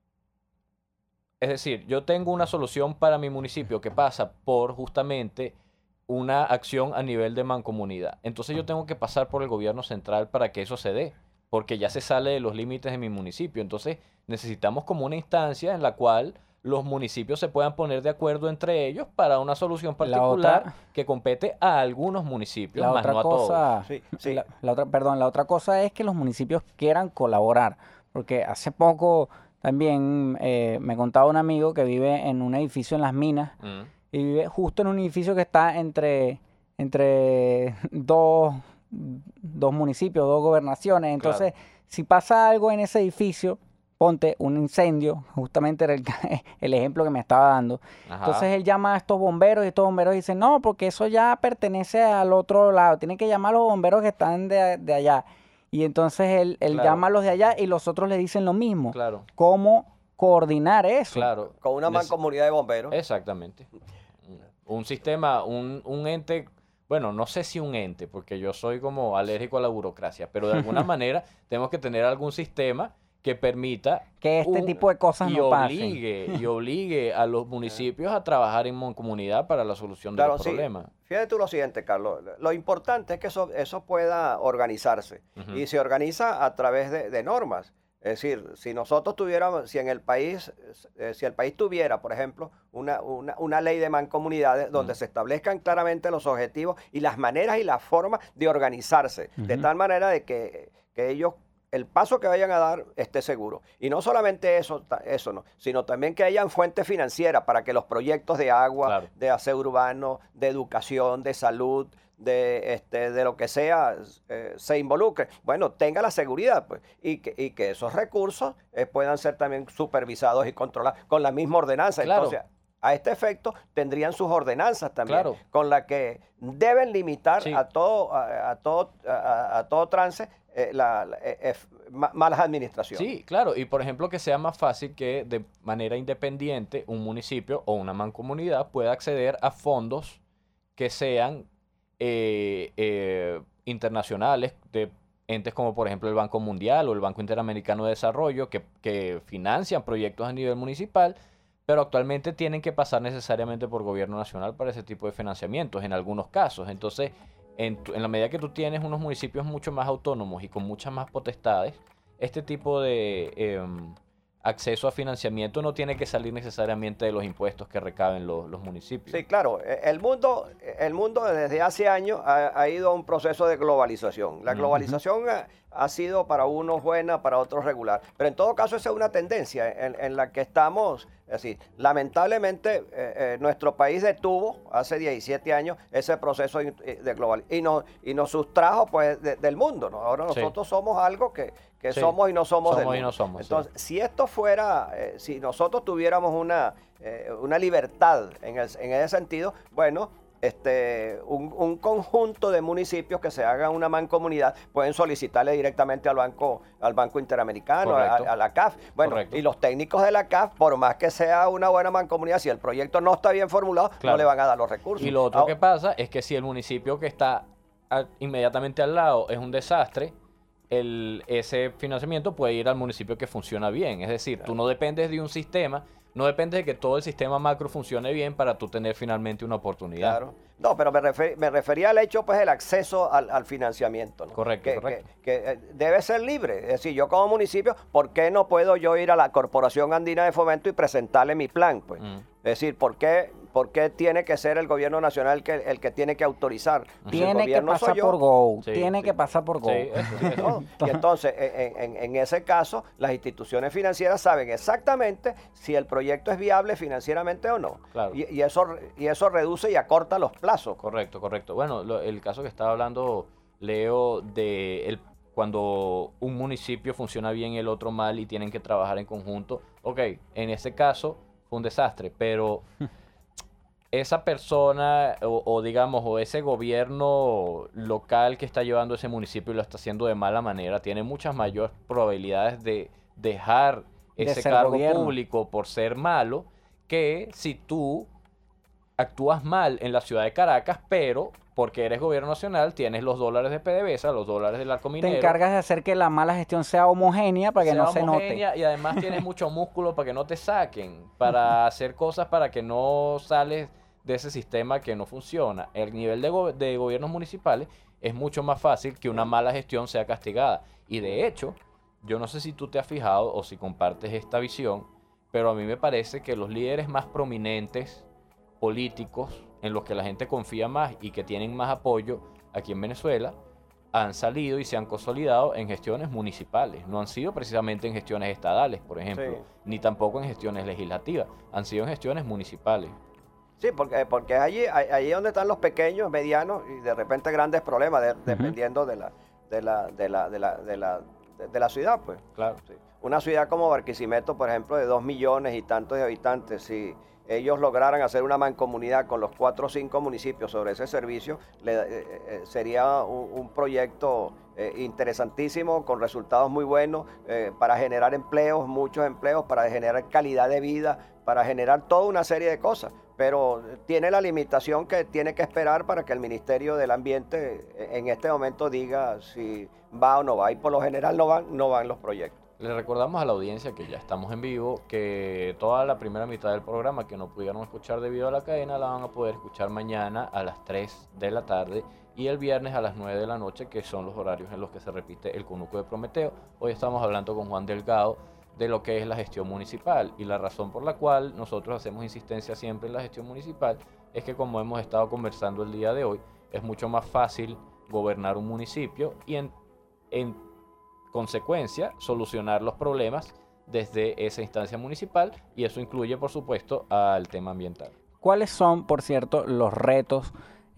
Es decir, yo tengo una solución para mi municipio que pasa por justamente una acción a nivel de mancomunidad. Entonces yo tengo que pasar por el gobierno central para que eso se dé, porque ya se sale de los límites de mi municipio. Entonces necesitamos como una instancia en la cual los municipios se puedan poner de acuerdo entre ellos para una solución particular otra, que compete a algunos municipios, la más otra no a cosa, todos. Sí, sí. La, la otra, perdón, la otra cosa es que los municipios quieran colaborar, porque hace poco también eh, me contaba un amigo que vive en un edificio en Las Minas mm. y vive justo en un edificio que está entre... entre dos, dos municipios, dos gobernaciones. Entonces, Claro. si pasa algo en ese edificio, ponte un incendio, justamente era el, ca- el ejemplo que me estaba dando. Ajá. Entonces él llama a estos bomberos y estos bomberos dicen, no, porque eso ya pertenece al otro lado, tienen que llamar a los bomberos que están de, de allá. Y entonces él, él Claro. llama a los de allá y los otros le dicen lo mismo. Claro, ¿Cómo coordinar eso? claro. Con una Nece- mancomunidad de bomberos. Exactamente. Un sistema, un, un ente, bueno, no sé si un ente, porque yo soy como alérgico a la burocracia, pero de alguna manera tenemos que tener algún sistema que permita Que este un- tipo de cosas y no pasen. obligue, y obligue a los municipios a trabajar en mancomunidad para la solución de Claro, los sí. problemas. Fíjate tú lo siguiente, Carlos. Lo importante es que eso, eso pueda organizarse. Ujú. Y se organiza a través de, de normas. Es decir, si nosotros tuviéramos, si en el país, eh, si el país tuviera, por ejemplo, una, una, una ley de mancomunidades donde Mm. se establezcan claramente los objetivos y las maneras y las formas de organizarse, de Ujú. tal manera de que, que ellos, el paso que vayan a dar esté seguro. Y no solamente eso, ta- eso no, sino también que hayan fuentes financieras para que los proyectos de agua, Claro. de aseo urbano, de educación, de salud, de, este, de lo que sea, eh, se involucre. Bueno, tenga la seguridad, pues, y que, y que esos recursos eh, puedan ser también supervisados y controlados con la misma ordenanza. Claro. Entonces, a este efecto tendrían sus ordenanzas también, Claro. con la que deben limitar Sí. a todo, a, a todo, a, a todo trance eh, la, la- eh, eh, ma- malas administraciones. Sí, claro, y por ejemplo que sea más fácil que de manera independiente un municipio o una mancomunidad pueda acceder a fondos que sean eh, eh, internacionales de entes como por ejemplo el Banco Mundial o el Banco Interamericano de Desarrollo que, que financian proyectos a nivel municipal, pero actualmente tienen que pasar necesariamente por gobierno nacional para ese tipo de financiamientos en algunos casos. Entonces, en, tu- en la medida que tú tienes unos municipios mucho más autónomos y con muchas más potestades, este tipo de em, acceso a financiamiento no tiene que salir necesariamente de los impuestos que recaben los, los municipios. Sí, claro. eh, El mundo, el mundo desde hace años ha, ha ido a un proceso de globalización. La Ujú. globalización ha, ha sido para unos buena, para otros regular. Pero en todo caso esa es una tendencia en, en la que estamos. Es decir, lamentablemente eh, eh, nuestro país detuvo hace diecisiete años ese proceso in- eh, de global y nos, y nos sustrajo pues de- del mundo, ¿no? Ahora Sí. nosotros somos algo que, que Sí. somos y no somos, del Somos y mundo. no somos, sí. Entonces, si esto fuera, eh, si nosotros tuviéramos una, eh, una libertad en, el- en ese sentido, bueno, este, un, un conjunto de municipios que se hagan una mancomunidad pueden solicitarle directamente al banco, al Banco Interamericano, a, Correcto. a la C A F. Bueno, Correcto. y los técnicos de la C A F, por más que sea una buena mancomunidad, si el proyecto no está bien formulado, Claro. no le van a dar los recursos. Y lo otro Ah, que pasa es que si el municipio que está a- inmediatamente al lado es un desastre, el, ese financiamiento puede ir al municipio que funciona bien. Es decir, tú no dependes de un sistema, no dependes de que todo el sistema macro funcione bien para tú tener finalmente una oportunidad. Claro. No, pero me, refer- me refería al hecho, pues, el acceso al, al financiamiento, ¿no? Correcto, que, correcto. Que, que, eh, debe ser libre. Es decir, yo como municipio, ¿por qué no puedo yo ir a la Corporación Andina de Fomento y presentarle mi plan? Pues, Mm. es decir, ¿por qué, por qué tiene que ser el gobierno nacional el que, el que tiene que autorizar? Si el Tiene que gobierno soy pasar yo, por Go. Sí, Tiene sí. que pasar por Go. Sí, eso, eso. ¿no? Y entonces, en, en- en ese caso, las instituciones financieras saben exactamente si el proyecto es viable financieramente o no. Claro. Y, y eso, y eso reduce y acorta los plazos. Correcto, correcto. Bueno, lo- el caso que estaba hablando Leo de el, cuando un municipio funciona bien y el otro mal y tienen que trabajar en conjunto. Ok, en ese caso fue un desastre, pero esa persona o, o digamos o ese gobierno local que está llevando ese municipio y lo está haciendo de mala manera tiene muchas mayores probabilidades de dejar De ese ser cargo gobierno. público por ser malo que si tú actúas mal en la ciudad de Caracas, pero porque eres gobierno nacional tienes los dólares de PDVSA, los dólares del arco minero. Te encargas de hacer que la mala gestión sea homogénea para que sea no se note. homogénea y además tienes mucho músculo para que no te saquen, para hacer cosas para que no sales de ese sistema que no funciona. El nivel de, go- de gobiernos municipales es mucho más fácil que una mala gestión sea castigada. Y de hecho, yo no sé si tú te has fijado o si compartes esta visión, pero a mí me parece que los líderes más prominentes políticos en los que la gente confía más y que tienen más apoyo aquí en Venezuela han salido y se han consolidado en gestiones municipales. No han sido precisamente en gestiones estadales, por ejemplo, Sí. ni tampoco en gestiones legislativas. Han sido en gestiones municipales. Sí, porque, porque allí, allí donde están los pequeños, medianos y de repente grandes problemas, de, uh-huh. dependiendo de la, de la, de la, de la, de la, de, de la ciudad, pues. Claro. Sí. Una ciudad como Barquisimeto, por ejemplo, de dos millones y tantos de habitantes, si ellos lograran hacer una mancomunidad con los cuatro o cinco municipios sobre ese servicio, le, eh, eh, sería un, un proyecto eh, interesantísimo, con resultados muy buenos, eh, para generar empleos, muchos empleos, para generar calidad de vida, para generar toda una serie de cosas. Pero tiene la limitación que tiene que esperar para que el Ministerio del Ambiente en este momento diga si va o no va. Y por lo general no van, no van los proyectos. Le recordamos a la audiencia que ya estamos en vivo, que toda la primera mitad del programa que no pudieron escuchar debido a la cadena la van a poder escuchar mañana a las tres de la tarde y el viernes a las nueve de la noche, que son los horarios en los que se repite el Conuco de Prometeo. Hoy estamos hablando con Juan Delgado de lo que es la gestión municipal, y la razón por la cual nosotros hacemos insistencia siempre en la gestión municipal es que, como hemos estado conversando el día de hoy, es mucho más fácil gobernar un municipio y en, en consecuencia solucionar los problemas desde esa instancia municipal, y eso incluye, por supuesto, al tema ambiental. ¿Cuáles son, por cierto, los retos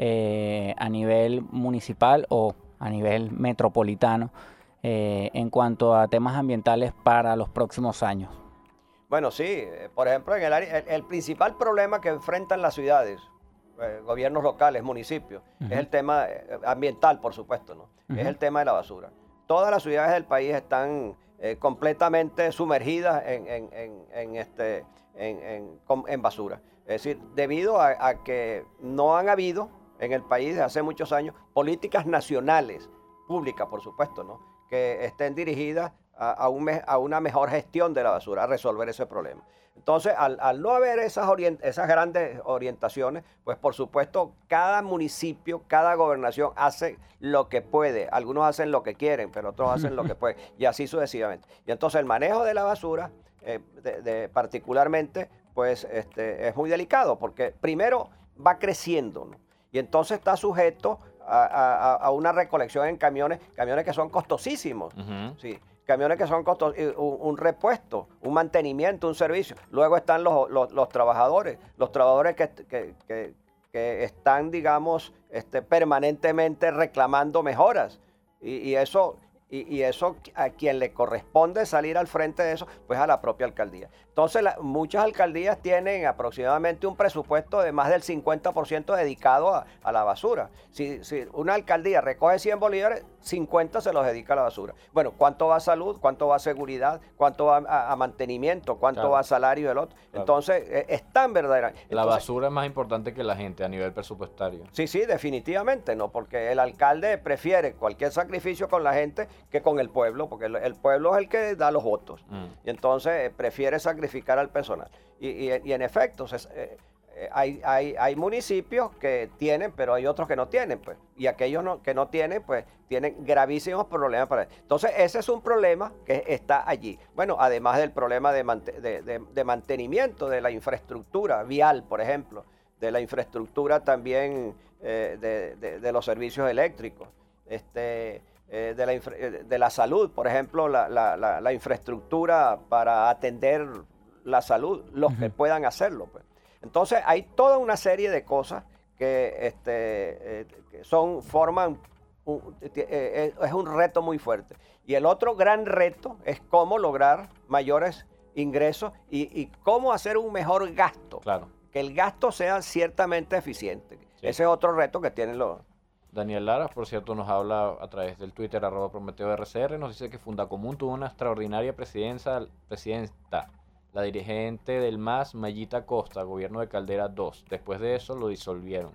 eh, a nivel municipal o a nivel metropolitano Eh, en cuanto a temas ambientales para los próximos años? Bueno, sí, por ejemplo, en el, área, el, el principal problema que enfrentan las ciudades, eh, gobiernos locales, municipios, uh-huh. es el tema eh, ambiental, por supuesto, ¿no? Uh-huh. Es el tema de la basura. Todas las ciudades del país están eh, completamente sumergidas en, en, en, en, este, en, en, en basura. Es decir, debido a, a que no han habido en el país desde hace muchos años políticas nacionales, públicas, por supuesto, ¿no?, que estén dirigidas a, a, un, a una mejor gestión de la basura, a resolver ese problema. Entonces, al, al no haber esas, orient, esas grandes orientaciones, pues por supuesto, cada municipio, cada gobernación hace lo que puede. Algunos hacen lo que quieren, pero otros hacen lo que pueden, y así sucesivamente. Y entonces el manejo de la basura, eh, de, de, particularmente, pues este, es muy delicado, porque primero va creciendo, ¿no? Y entonces está sujeto A, a, a una recolección en camiones, camiones que son costosísimos, uh-huh. sí, camiones que son costosos, un, un repuesto, un mantenimiento, un servicio. Luego están los, los, los trabajadores, los trabajadores que, que, que, que están, digamos, este, permanentemente reclamando mejoras. Y, y eso... Y, y eso a quien le corresponde salir al frente de eso, pues a la propia alcaldía. Entonces, la, muchas alcaldías tienen aproximadamente un presupuesto de más del cincuenta por ciento dedicado a, a la basura. Si, si una alcaldía recoge cien bolívares, cincuenta se los dedica a la basura. Bueno, ¿cuánto va a salud? ¿Cuánto va a seguridad? ¿Cuánto va a, a mantenimiento? ¿Cuánto claro. va a salario del otro? Claro. Entonces, eh, es tan verdadera. Entonces, la basura es más importante que la gente a nivel presupuestario. Sí, sí, definitivamente, ¿no? Porque el alcalde prefiere cualquier sacrificio con la gente que con el pueblo, porque el, el pueblo es el que da los votos. Mm. Y entonces eh, prefiere sacrificar al personal. Y, y, y en efecto, se, eh, eh, hay, hay, hay municipios que tienen, pero hay otros que no tienen, pues. Y aquellos no, que no tienen, pues, tienen gravísimos problemas para eso. Entonces, ese es un problema que está allí. Bueno, además del problema de, de, de, de mantenimiento de la infraestructura vial, por ejemplo, de la infraestructura también eh, de, de, de los servicios eléctricos, este... Eh, de, la infra, de la salud, por ejemplo, la, la, la, la infraestructura para atender la salud, los uh-huh. que puedan hacerlo, pues. Entonces, hay toda una serie de cosas que, este, eh, que son, forman, un, eh, es un reto muy fuerte. Y el otro gran reto es cómo lograr mayores ingresos y, y cómo hacer un mejor gasto. Claro. Que el gasto sea ciertamente eficiente. Sí. Ese es otro reto que tienen los... Daniel Lara, por cierto, nos habla a través del Twitter, arroba Prometeo R C R, nos dice que Fundacomún tuvo una extraordinaria presidencia, presidenta, la dirigente del M A S, Mayita Costa, gobierno de Caldera dos. Después de eso lo disolvieron.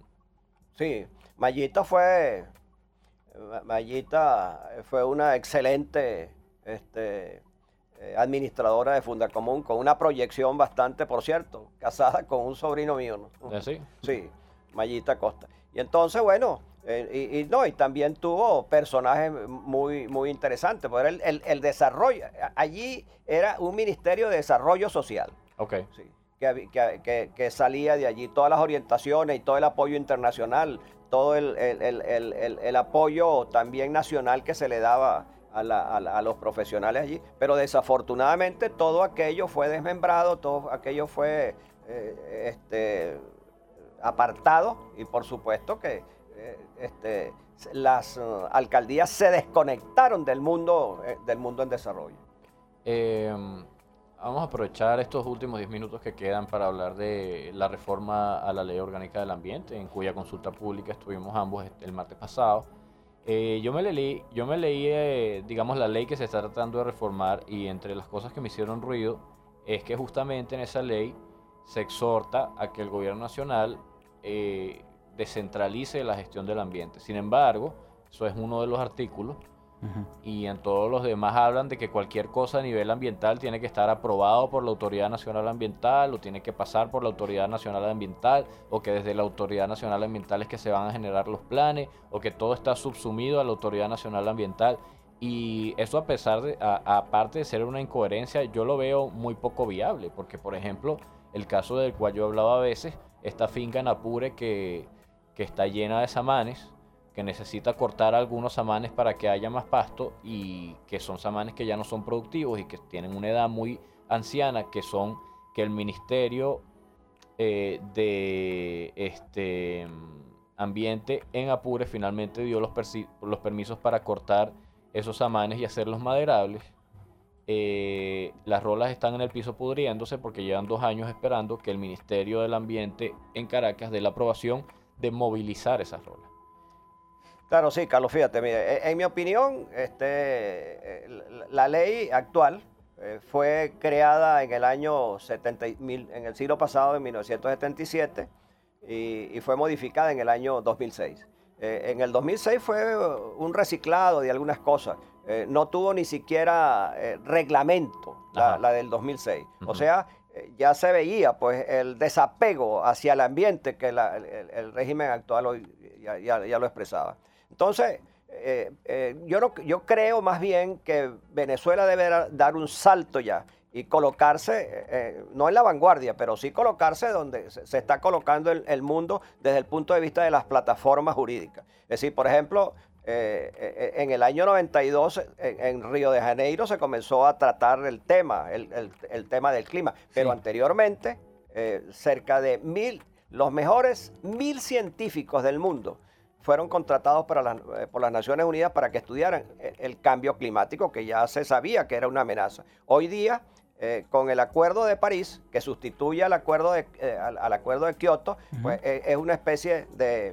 Sí, Mayita fue, Mayita fue una excelente este, administradora de Fundacomún, con una proyección bastante, por cierto, casada con un sobrino mío, ¿no? ¿Sí? Sí, Mayita Costa. Y entonces, bueno... Eh, y, y no, y también tuvo personajes muy, muy interesantes, porque el, el, el desarrollo, allí era un ministerio de desarrollo social. Ok. Sí, que, que, que, que salía de allí todas las orientaciones y todo el apoyo internacional, todo el, el, el, el, el apoyo también nacional que se le daba a, la, a, la, a los profesionales allí. Pero desafortunadamente todo aquello fue desmembrado, todo aquello fue... Eh, este, apartados y por supuesto que eh, este, las uh, alcaldías se desconectaron del mundo, eh, del mundo en desarrollo. Eh, vamos a aprovechar estos últimos diez minutos que quedan para hablar de la reforma a la Ley Orgánica del Ambiente, en cuya consulta pública estuvimos ambos el martes pasado. Eh, yo me leí, yo me leí eh, digamos, la ley que se está tratando de reformar, y entre las cosas que me hicieron ruido es que justamente en esa ley se exhorta a que el gobierno nacional eh, descentralice la gestión del ambiente. Sin embargo, eso es uno de los artículos, uh-huh. y en todos los demás hablan de que cualquier cosa a nivel ambiental tiene que estar aprobado por la Autoridad Nacional Ambiental, o tiene que pasar por la Autoridad Nacional Ambiental, o que desde la Autoridad Nacional Ambiental es que se van a generar los planes, o que todo está subsumido a la Autoridad Nacional Ambiental. Y eso, a pesar de, a, aparte de ser una incoherencia, yo lo veo muy poco viable, porque por ejemplo, el caso del cual yo he hablado a veces, esta finca en Apure que, que está llena de samanes, que necesita cortar algunos samanes para que haya más pasto, y que son samanes que ya no son productivos y que tienen una edad muy anciana, que son que el Ministerio eh, de este, Ambiente en Apure finalmente dio los, los permisos para cortar esos samanes y hacerlos maderables. Eh, las rolas están en el piso pudriéndose porque llevan dos años esperando que el Ministerio del Ambiente en Caracas dé la aprobación de movilizar esas rolas. Claro, sí, Carlos, fíjate, mire, en, en mi opinión, este, la ley actual eh, fue creada en el año setenta, en el siglo pasado, en mil novecientos setenta y siete, y, y fue modificada en el año dos mil seis. Eh, en el dos mil seis fue un reciclado de algunas cosas. Eh, no tuvo ni siquiera eh, reglamento la, la del dos mil seis. Uh-huh. O sea, eh, ya se veía pues el desapego hacia el ambiente que la, el, el régimen actual hoy ya, ya, ya lo expresaba. Entonces, eh, eh, yo, no, yo creo más bien que Venezuela debe dar un salto ya y colocarse, eh, no en la vanguardia, pero sí colocarse donde se, se está colocando el, el mundo desde el punto de vista de las plataformas jurídicas. Es decir, por ejemplo, eh, eh, en el año noventa y dos en, en Río de Janeiro se comenzó a tratar el tema, el, el, el tema del clima, pero sí. anteriormente eh, cerca de mil, los mejores mil científicos del mundo fueron contratados para la, eh, por las Naciones Unidas para que estudiaran el, el cambio climático, que ya se sabía que era una amenaza. Hoy día, eh, con el Acuerdo de París, que sustituye al Acuerdo de, eh, al, al acuerdo de Kioto, uh-huh. pues eh, es una especie de,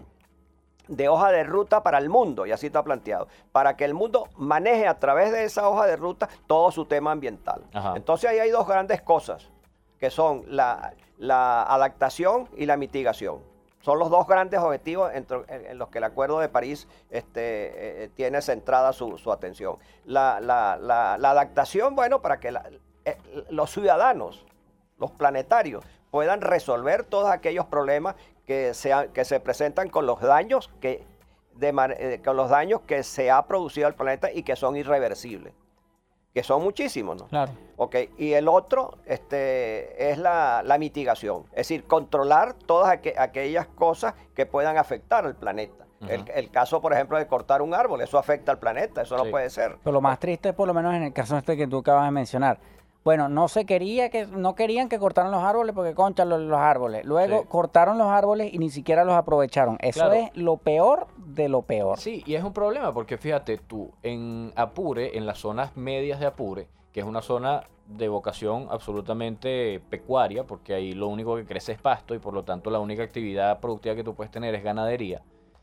de hoja de ruta para el mundo, y así está planteado, para que el mundo maneje a través de esa hoja de ruta todo su tema ambiental. Uh-huh. Entonces ahí hay dos grandes cosas, que son la, la adaptación y la mitigación. Son los dos grandes objetivos en, en los que el Acuerdo de París este, eh, tiene centrada su, su atención. La, la, la, la adaptación, bueno, para que la, eh, los ciudadanos, los planetarios, puedan resolver todos aquellos problemas que se, que se presentan con los daños que, de, eh, con los daños que se ha producido al planeta y que son irreversibles, que son muchísimos, ¿no? Claro. Okay. Y el otro este, es la, la mitigación, es decir, controlar todas aqu aquellas cosas que puedan afectar al planeta. Uh-huh. el, el caso, por ejemplo, de cortar un árbol, eso afecta al planeta, eso sí. no puede ser. Pero lo más triste es, por lo menos en el caso este que tú acabas de mencionar, bueno, no se quería que, no querían que cortaran los árboles porque concha los, los árboles. Luego sí. cortaron los árboles y ni siquiera los aprovecharon. Eso claro. es lo peor de lo peor. Sí, y es un problema porque fíjate tú, en Apure, en las zonas medias de Apure, que es una zona de vocación absolutamente pecuaria, porque ahí lo único que crece es pasto y por lo tanto la única actividad productiva que tú puedes tener es ganadería,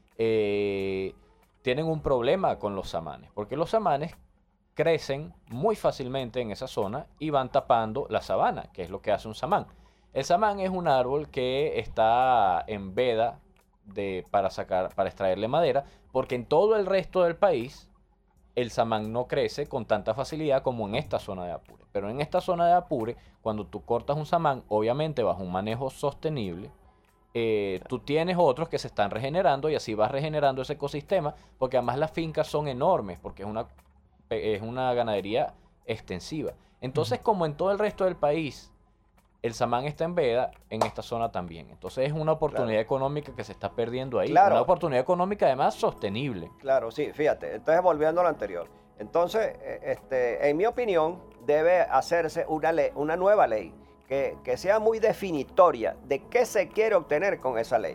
eh, tienen un problema con los samanes, porque los samanes crecen muy fácilmente en esa zona y van tapando la sabana, que es lo que hace un samán. El samán es un árbol que está en veda de, para, sacar, para extraerle madera, porque en todo el resto del país el samán no crece con tanta facilidad como en esta zona de Apure. Pero en esta zona de Apure, cuando tú cortas un samán, obviamente bajo un manejo sostenible, eh, tú tienes otros que se están regenerando y así vas regenerando ese ecosistema, porque además las fincas son enormes, porque es una, es una ganadería extensiva. Entonces, uh-huh. como en todo el resto del país, el samán está en veda, en esta zona también. Entonces es una oportunidad claro. económica que se está perdiendo ahí. Claro. Una oportunidad económica además sostenible. Claro, sí, fíjate. Entonces, volviendo a lo anterior. Entonces, este, en mi opinión, debe hacerse una, ley, una nueva ley que, que sea muy definitoria de qué se quiere obtener con esa ley.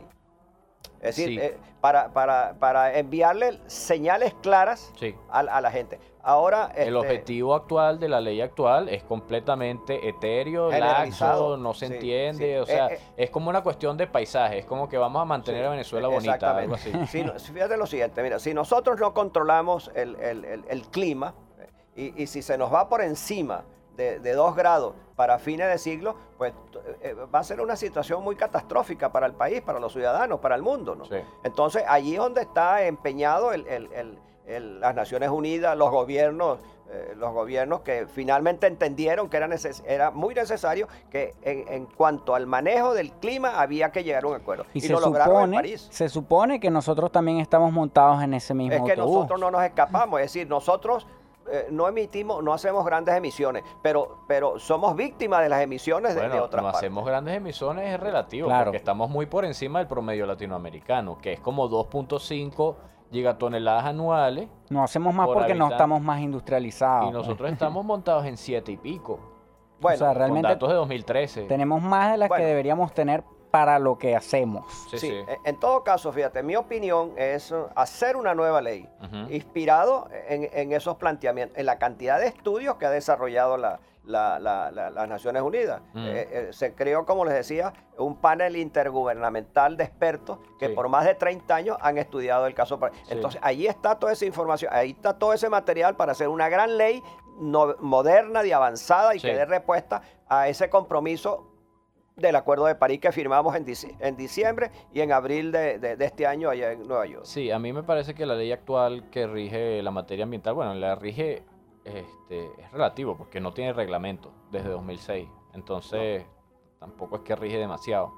Es decir, Sí. eh, para, para, para enviarle señales claras Sí. a, a la gente. Ahora, El este, objetivo actual de la ley actual es completamente etéreo, Generalizado. laxo, no se Sí, entiende, sí. o sea, Eh, eh. es como una cuestión de paisaje, es como que vamos a mantener Sí, a Venezuela bonita, algo así. Si no- fíjate lo siguiente, mira, si nosotros no controlamos el, el- el- el clima eh, y, y si se nos va por encima de, de dos grados para fines de siglo, pues eh, va a ser una situación muy catastrófica para el país, para los ciudadanos, para el mundo, ¿no? Sí. Entonces, allí es donde está empeñado el- el- el- el- las Naciones Unidas, los gobiernos, eh, los gobiernos que finalmente entendieron que era, neces- era muy necesario que en, en cuanto al manejo del clima había que llegar a un acuerdo. Y, Y, se, lo lograron en supone, París. se supone que nosotros también estamos montados en ese mismo Es que autobús. nosotros no nos escapamos, es decir, nosotros eh, no emitimos, no hacemos grandes emisiones, pero, pero somos víctimas de las emisiones de, de Bueno, otras no partes. hacemos grandes emisiones, es relativo, Claro. porque estamos muy por encima del promedio latinoamericano, que es como dos punto cinco gigatoneladas anuales, No hacemos más por porque no habitante. estamos más industrializados. y nosotros estamos montados en siete y pico, Bueno, o sea, con realmente datos de dos mil trece. tenemos más de las Bueno. que deberíamos tener para lo que hacemos. Sí, sí, sí. en- en todo caso, fíjate, mi opinión es uh, hacer una nueva ley, Ujú. inspirado en, en esos planteamientos, en la cantidad de estudios que ha desarrollado la, la- la- la- las Naciones Unidas. Mm. Eh, eh, se creó, como les decía, un panel intergubernamental de expertos que Sí. por más de treinta años han estudiado el caso. Sí. Entonces, ahí está toda esa información, ahí está todo ese material para hacer una gran ley no- moderna, de avanzada y Sí. que dé respuesta a ese compromiso del Acuerdo de París que firmamos en, dici- en diciembre y en abril de, de- de este año allá en Nueva York. Sí, a mí me parece que la ley actual que rige la materia ambiental, bueno, la rige, este, es relativo porque no tiene reglamento desde dos mil seis, entonces tampoco es que rige demasiado,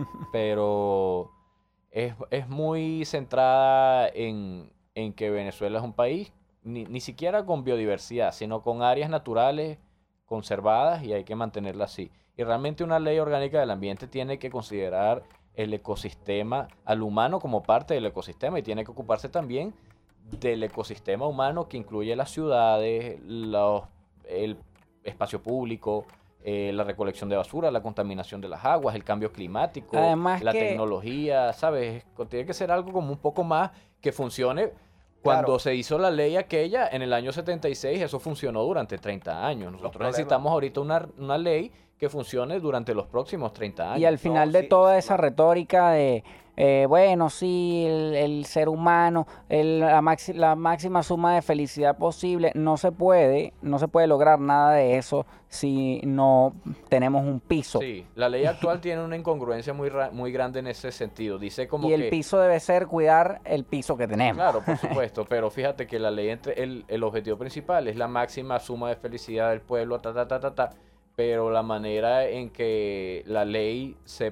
pero es, es muy centrada en, en que Venezuela es un país, ni, ni siquiera con biodiversidad, sino con áreas naturales conservadas y hay que mantenerla así. Y realmente una ley orgánica del ambiente tiene que considerar el ecosistema, al humano como parte del ecosistema y tiene que ocuparse también del ecosistema humano que incluye las ciudades, los, el espacio público, eh, la recolección de basura, la contaminación de las aguas, el cambio climático, Además la que- tecnología, ¿sabes? Tiene que ser algo como un poco más que funcione. Cuando Claro. se hizo la ley aquella, en el año setenta y seis, eso funcionó durante treinta años. Nosotros problemas. necesitamos ahorita una, una ley que funcione durante los próximos treinta años. Y al final de sí, toda sí, esa no. retórica de, eh, bueno, sí, el, el ser humano, el- la, maxi- la máxima suma de felicidad posible, no se puede, no se puede lograr nada de eso si no tenemos un piso. Sí, la ley actual tiene una incongruencia muy, ra- muy grande en ese sentido. Dice como Y el que... piso debe ser cuidar el piso que tenemos. Claro, por supuesto, pero fíjate que la ley, entre el, el objetivo principal es la máxima suma de felicidad del pueblo, ta, ta, ta, ta, ta, pero la manera en que la ley se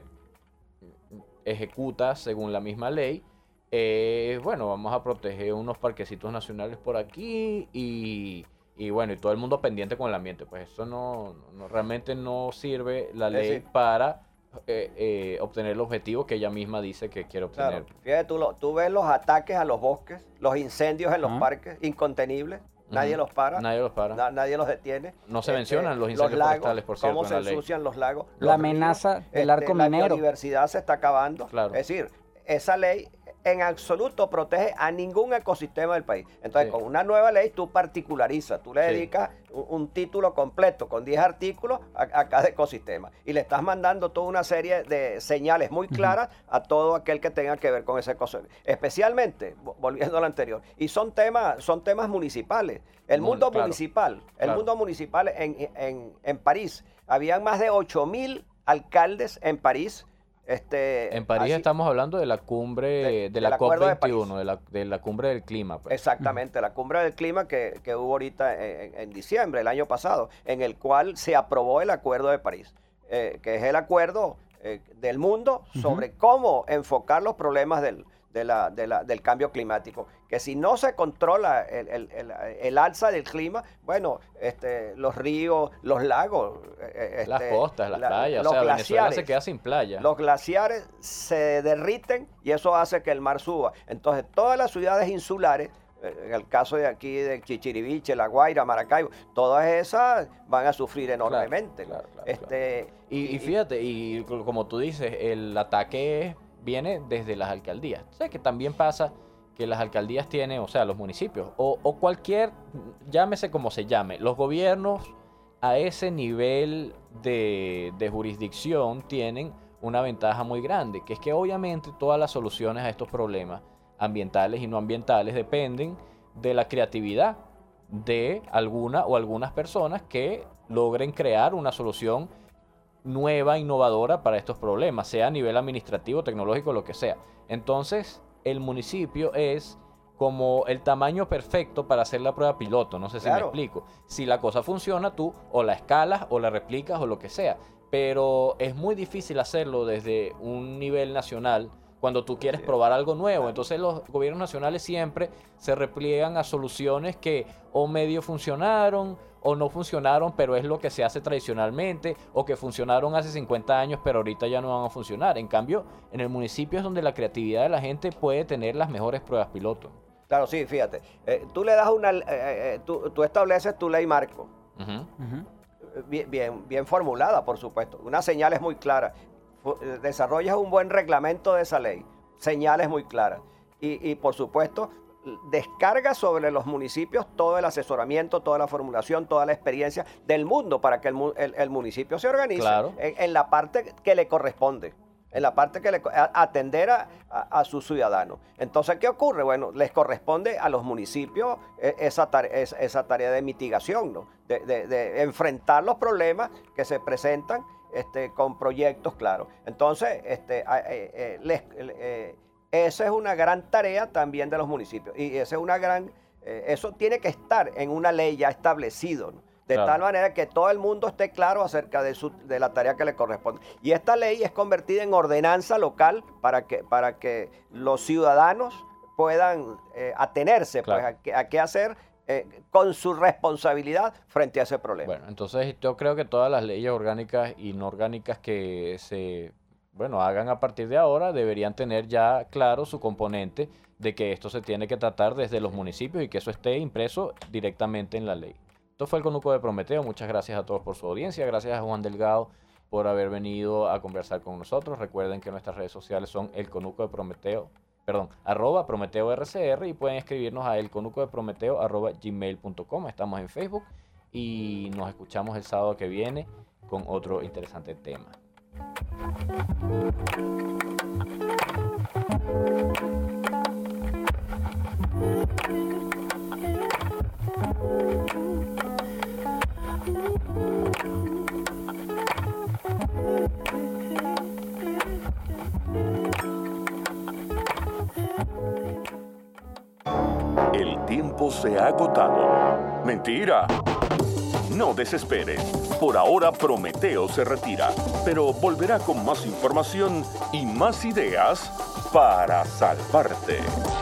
ejecuta según la misma ley es, bueno, vamos a proteger unos parquecitos nacionales por aquí y, y bueno, y todo el mundo pendiente con el ambiente. Pues eso no, no- realmente no sirve la Es ley decir, para eh, eh, obtener el objetivo que ella misma dice que quiere obtener. Claro. Fíjate, tú, lo- tú ves los ataques a los bosques, los incendios en los Ajá. parques, incontenibles, nadie Ujú. los para, Nadie los para. na- nadie los detiene. No se Este, mencionan los incendios lagos, forestales, por cierto, cómo en se la ley. ensucian los lagos. La los amenaza ríos, del este, arco la minero. biodiversidad se está acabando. Claro. Es decir, esa ley en absoluto protege a ningún ecosistema del país. Entonces, Sí. con una nueva ley tú particularizas, tú le Sí. dedicas un, un título completo con diez artículos a, a cada ecosistema y le estás mandando toda una serie de señales muy claras a todo aquel que tenga que ver con ese ecosistema. Especialmente, vo- volviendo a lo anterior, y son temas, son temas municipales. El Mun- mundo claro. municipal, el Claro. mundo municipal en, en, en París, habían más de ocho mil alcaldes en París. Este, En París así- estamos hablando de la cumbre De- de, del la Acuerdo de COP París. veintiuno, de la, de la cumbre del clima. pues. Exactamente, la cumbre del clima que, que hubo ahorita en, en diciembre, el año pasado, en el cual se aprobó el Acuerdo de París, eh, que es el acuerdo eh, del mundo sobre cómo enfocar los problemas del, de la- de la- del cambio climático. Que si no se controla el, el- el- el alza del clima, bueno, este, los ríos, los lagos, eh, Las este, costas, las la- playas. O los sea, Venezuela glaciares, se queda sin playa. los glaciares se derriten y eso hace que el mar suba. Entonces, todas las ciudades insulares En el caso de aquí de Chichiriviche, La Guaira, Maracaibo, todas esas van a sufrir enormemente. Claro, claro, este, claro. Y, y fíjate, y como tú dices, el ataque viene desde las alcaldías. O sea, que también pasa que las alcaldías tienen, o sea, los municipios, o, o cualquier, llámese como se llame, los gobiernos a ese nivel de, de jurisdicción tienen una ventaja muy grande, que es que obviamente todas las soluciones a estos problemas ambientales y no ambientales dependen de la creatividad de alguna o algunas personas que logren crear una solución nueva, innovadora para estos problemas, sea a nivel administrativo, tecnológico, lo que sea. Entonces, el municipio es como el tamaño perfecto para hacer la prueba piloto, no sé si Claro. me explico. Si la cosa funciona, tú o la escalas o la replicas o lo que sea, pero es muy difícil hacerlo desde un nivel nacional cuando tú quieres probar algo nuevo. Entonces los gobiernos nacionales siempre se repliegan a soluciones que o medio funcionaron o no funcionaron, pero es lo que se hace tradicionalmente, o que funcionaron hace cincuenta años, pero ahorita ya no van a funcionar. En cambio, en el municipio es donde la creatividad de la gente puede tener las mejores pruebas piloto. Claro, sí, fíjate. Eh, tú le das una, eh, eh, tú, tú estableces tu ley marco, Ujú. Ujú. bien, bien, bien formulada, por supuesto. Una señal es muy clara. Fu- eh, Desarrollas un buen reglamento de esa ley, señales muy claras. Y, y, por supuesto, descarga sobre los municipios todo el asesoramiento, toda la formulación, toda la experiencia del mundo para que el, mu- el- el municipio se organice Claro. en, en la parte que le corresponde. En la parte que le co- a- atender a, a- a sus ciudadanos. Entonces, ¿qué ocurre? Bueno, les corresponde a los municipios eh, esa, tare- es- esa tarea de mitigación, ¿no? De, de- de enfrentar los problemas que se presentan este, con proyectos claros. Entonces, este, a- eh, eh, les- eh, esa es una gran tarea también de los municipios. Y esa es una gran, eh, eso tiene que estar en una ley ya establecido, ¿no? De Claro. tal manera que todo el mundo esté claro acerca de, su, de la tarea que le corresponde. Y esta ley es convertida en ordenanza local para que, para que los ciudadanos puedan eh, atenerse Claro. pues, a, qué- a qué hacer eh, con su responsabilidad frente a ese problema. Bueno, entonces yo creo que todas las leyes orgánicas y no orgánicas que se, bueno, hagan a partir de ahora deberían tener ya claro su componente de que esto se tiene que tratar desde los municipios y que eso esté impreso directamente en la ley. Esto fue el Conuco de Prometeo. Muchas gracias a todos por su audiencia. Gracias a Juan Delgado por haber venido a conversar con nosotros. Recuerden que nuestras redes sociales son el Conuco de Prometeo, perdón, arroba Prometeo R C R, y pueden escribirnos a elconucodeprometeo arroba gmail punto com. Estamos en Facebook y nos escuchamos el sábado que viene con otro interesante tema. El tiempo se ha agotado. ¡Mentira! No desesperes. Por ahora Prometeo se retira, pero volverá con más información y más ideas para salvarte.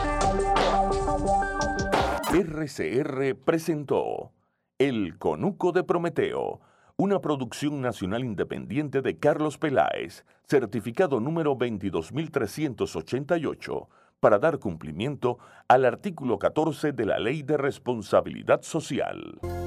R C R presentó El Conuco de Prometeo, una producción nacional independiente de Carlos Peláez, certificado número veintidós mil trescientos ochenta y ocho, para dar cumplimiento al artículo catorce de la Ley de Responsabilidad Social.